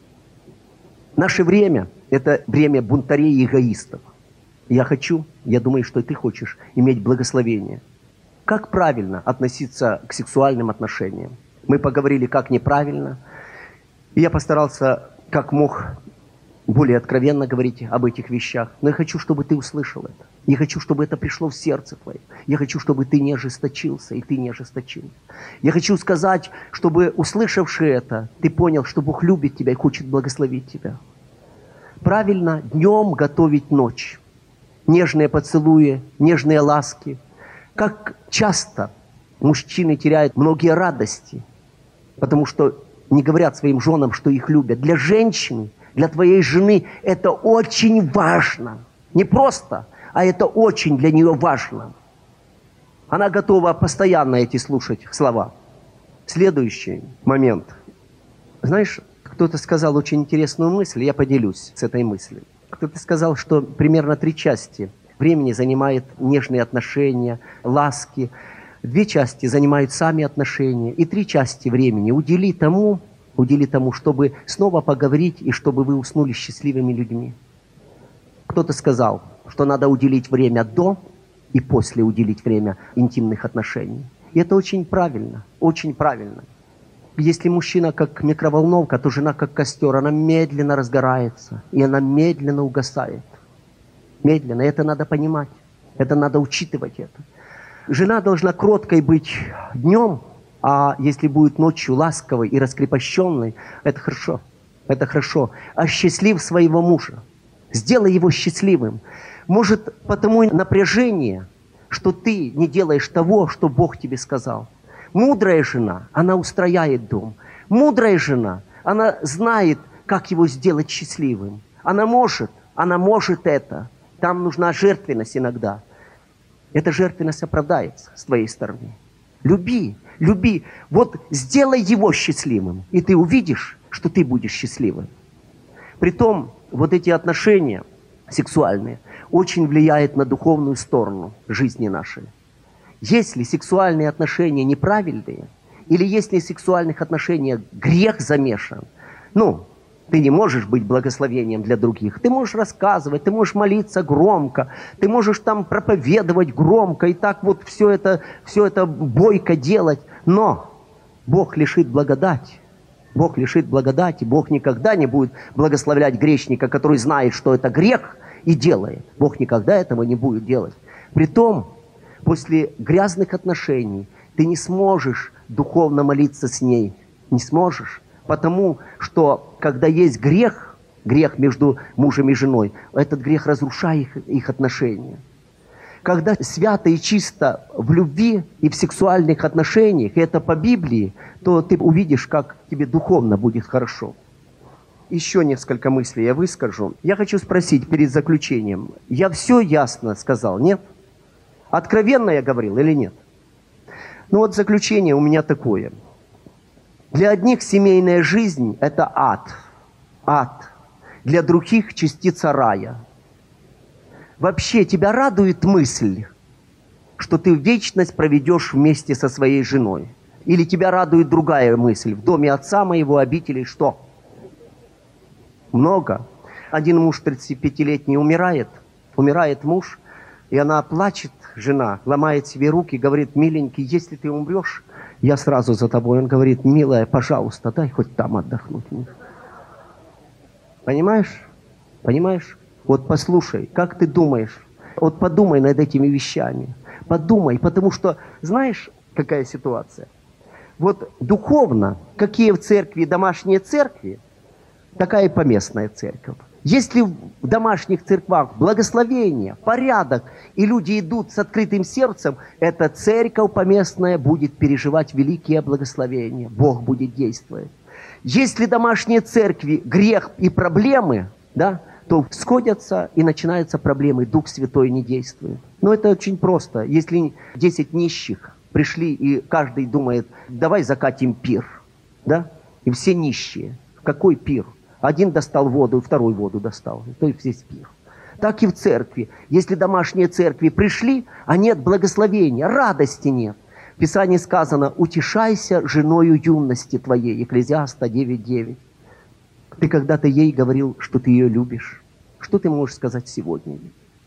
Наше время – это время бунтарей и эгоистов. Я думаю, что ты хочешь иметь благословение. Как правильно относиться к сексуальным отношениям? Мы поговорили, как неправильно. И я постарался, как мог, более откровенно говорить об этих вещах. Но я хочу, чтобы ты услышал это. Я хочу, чтобы это пришло в сердце твое. Я хочу, чтобы ты не ожесточился, и ты не ожесточился. Я хочу сказать, чтобы, услышавши это, ты понял, что Бог любит тебя и хочет благословить тебя. Правильно днем готовить ночь. Нежные поцелуи, нежные ласки. Как часто мужчины теряют многие радости, потому что не говорят своим женам, что их любят. Для женщины, для твоей жены это очень важно. Не просто, а это очень для нее важно. Она готова постоянно эти слушать слова. Следующий момент. Знаешь, кто-то сказал очень интересную мысль, я поделюсь с этой мыслью. Кто-то сказал, что примерно 3 части времени занимает нежные отношения, ласки. 2 части занимают сами отношения. И 3 части времени удели тому, чтобы снова поговорить и чтобы вы уснули счастливыми людьми. Кто-то сказал, что надо уделить время до и после уделить время интимных отношений. И это очень правильно, очень правильно. Если мужчина как микроволновка, то жена как костер. Она медленно разгорается, и она медленно угасает. Медленно. Это надо понимать. Это надо учитывать это. Жена должна кроткой быть днем, а если будет ночью ласковой и раскрепощенной, это хорошо. Это хорошо. Осчастлив своего мужа. Сделай его счастливым. Может, потому и напряжение, что ты не делаешь того, что Бог тебе сказал. Мудрая жена, она устрояет дом. Мудрая жена, она знает, как его сделать счастливым. Она может это. Там нужна жертвенность иногда. Эта жертвенность оправдается с твоей стороны. Люби. Вот сделай его счастливым, и ты увидишь, что ты будешь счастливым. Притом, вот эти отношения сексуальные очень влияют на духовную сторону жизни нашей. Если сексуальные отношения неправильные, или если в сексуальных отношениях грех замешан, ты не можешь быть благословением для других. Ты можешь рассказывать, ты можешь молиться громко, ты можешь там проповедовать громко, и так вот все это бойко делать. Но Бог лишит благодати. Бог лишит благодати. Бог никогда не будет благословлять грешника, который знает, что это грех, и делает. Бог никогда этого не будет делать. Притом, после грязных отношений ты не сможешь духовно молиться с ней. Не сможешь. Потому что, когда есть грех между мужем и женой, этот грех разрушает их отношения. Когда свято и чисто в любви и в сексуальных отношениях, и это по Библии, то ты увидишь, как тебе духовно будет хорошо. Еще несколько мыслей я выскажу. Я хочу спросить перед заключением. Я все ясно сказал, нет? Откровенно я говорил или нет? Ну вот заключение у меня такое. Для одних семейная жизнь – это ад. Ад. Для других – частица рая. Вообще тебя радует мысль, что ты вечность проведешь вместе со своей женой? Или тебя радует другая мысль? В доме отца моего обители что? Много. Один муж 35-летний умирает муж, и она плачет, жена, ломает себе руки, говорит: миленький, если ты умрешь, я сразу за тобой. Он говорит: милая, пожалуйста, дай хоть там отдохнуть. Понимаешь? Понимаешь? Вот послушай, как ты думаешь? Вот подумай над этими вещами. Подумай, потому что, знаешь, какая ситуация? Вот духовно, какие в церкви домашние церкви, такая и поместная церковь. Если в домашних церквах благословение, порядок, и люди идут с открытым сердцем, эта церковь поместная будет переживать великие благословения. Бог будет действовать. Если домашние церкви грех и проблемы, да, то сходятся и начинаются проблемы, Дух Святой не действует. Но это очень просто. Если 10 нищих пришли, и каждый думает: давай закатим пир, да, и все нищие. Какой пир? Один достал воду, второй воду достал. То есть весь пир. Так и в церкви. Если домашние церкви пришли, а нет благословения, радости нет. В Писании сказано: утешайся женою юности твоей. Екклезиаста 9:9. Ты когда-то ей говорил, что ты ее любишь. Что ты можешь сказать сегодня?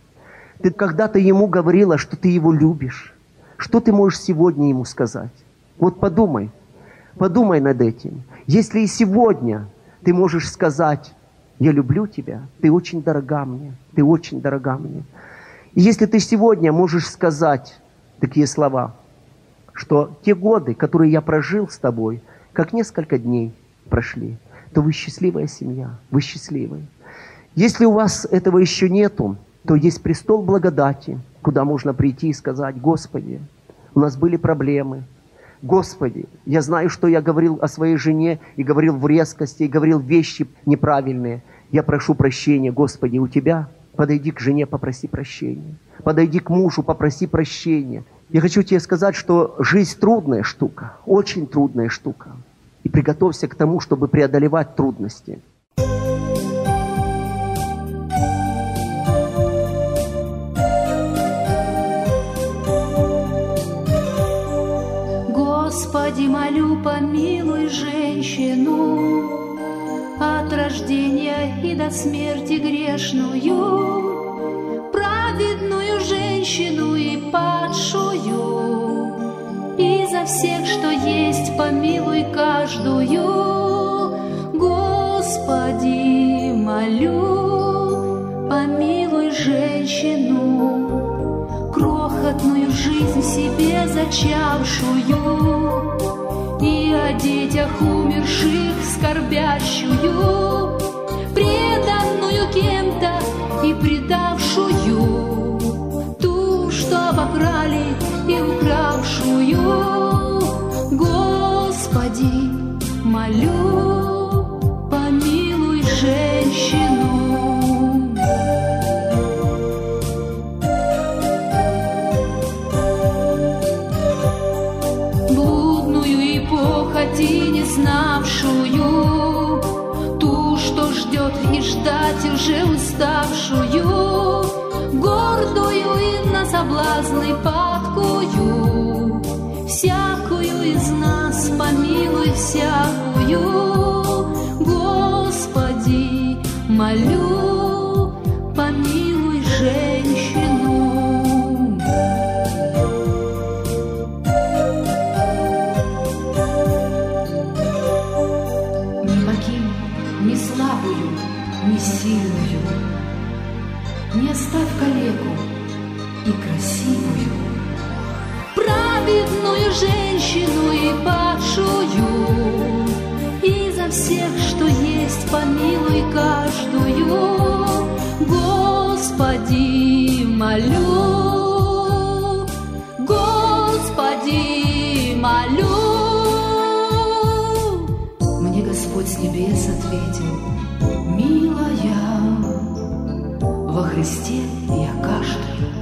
Ты когда-то ему говорила, что ты его любишь. Что ты можешь сегодня ему сказать? Вот подумай. Подумай над этим. Если и сегодня ты можешь сказать: я люблю тебя, ты очень дорога мне, ты очень дорога мне. И если ты сегодня можешь сказать такие слова, что те годы, которые я прожил с тобой, как несколько дней прошли, то вы счастливая семья, вы счастливые. Если у вас этого еще нету, то есть престол благодати, куда можно прийти и сказать: Господи, у нас были проблемы. Господи, я знаю, что я говорил о своей жене, и говорил в резкости, и говорил вещи неправильные. Я прошу прощения, Господи, у Тебя. Подойди к жене, попроси прощения. Подойди к мужу, попроси прощения. Я хочу тебе сказать, что жизнь трудная штука, очень трудная штука. И приготовься к тому, чтобы преодолевать трудности. Господи, молю, помилуй женщину от рождения и до смерти грешную, праведную женщину и падшую, и за всех, что есть, помилуй каждую. Господи, молю, помилуй женщину, крохотную жизнь себе зачавшую, и о детях умерших скорбящую, преданную кем-то и предавшую, ту, что обокрали и укравшую. Господи, молю, помилуй женщину. Похоти не знавшую, ту, что ждет и ждать уже уставшую, гордую и на соблазны падкую, всякую из нас помилуй всякую. Господи, молю, помилуй женщину. женщину и падшую, и за всех, что есть, помилуй каждую. Господи, молю, Господи, молю. Мне Господь с небес ответил: милая, во Христе я кашляю.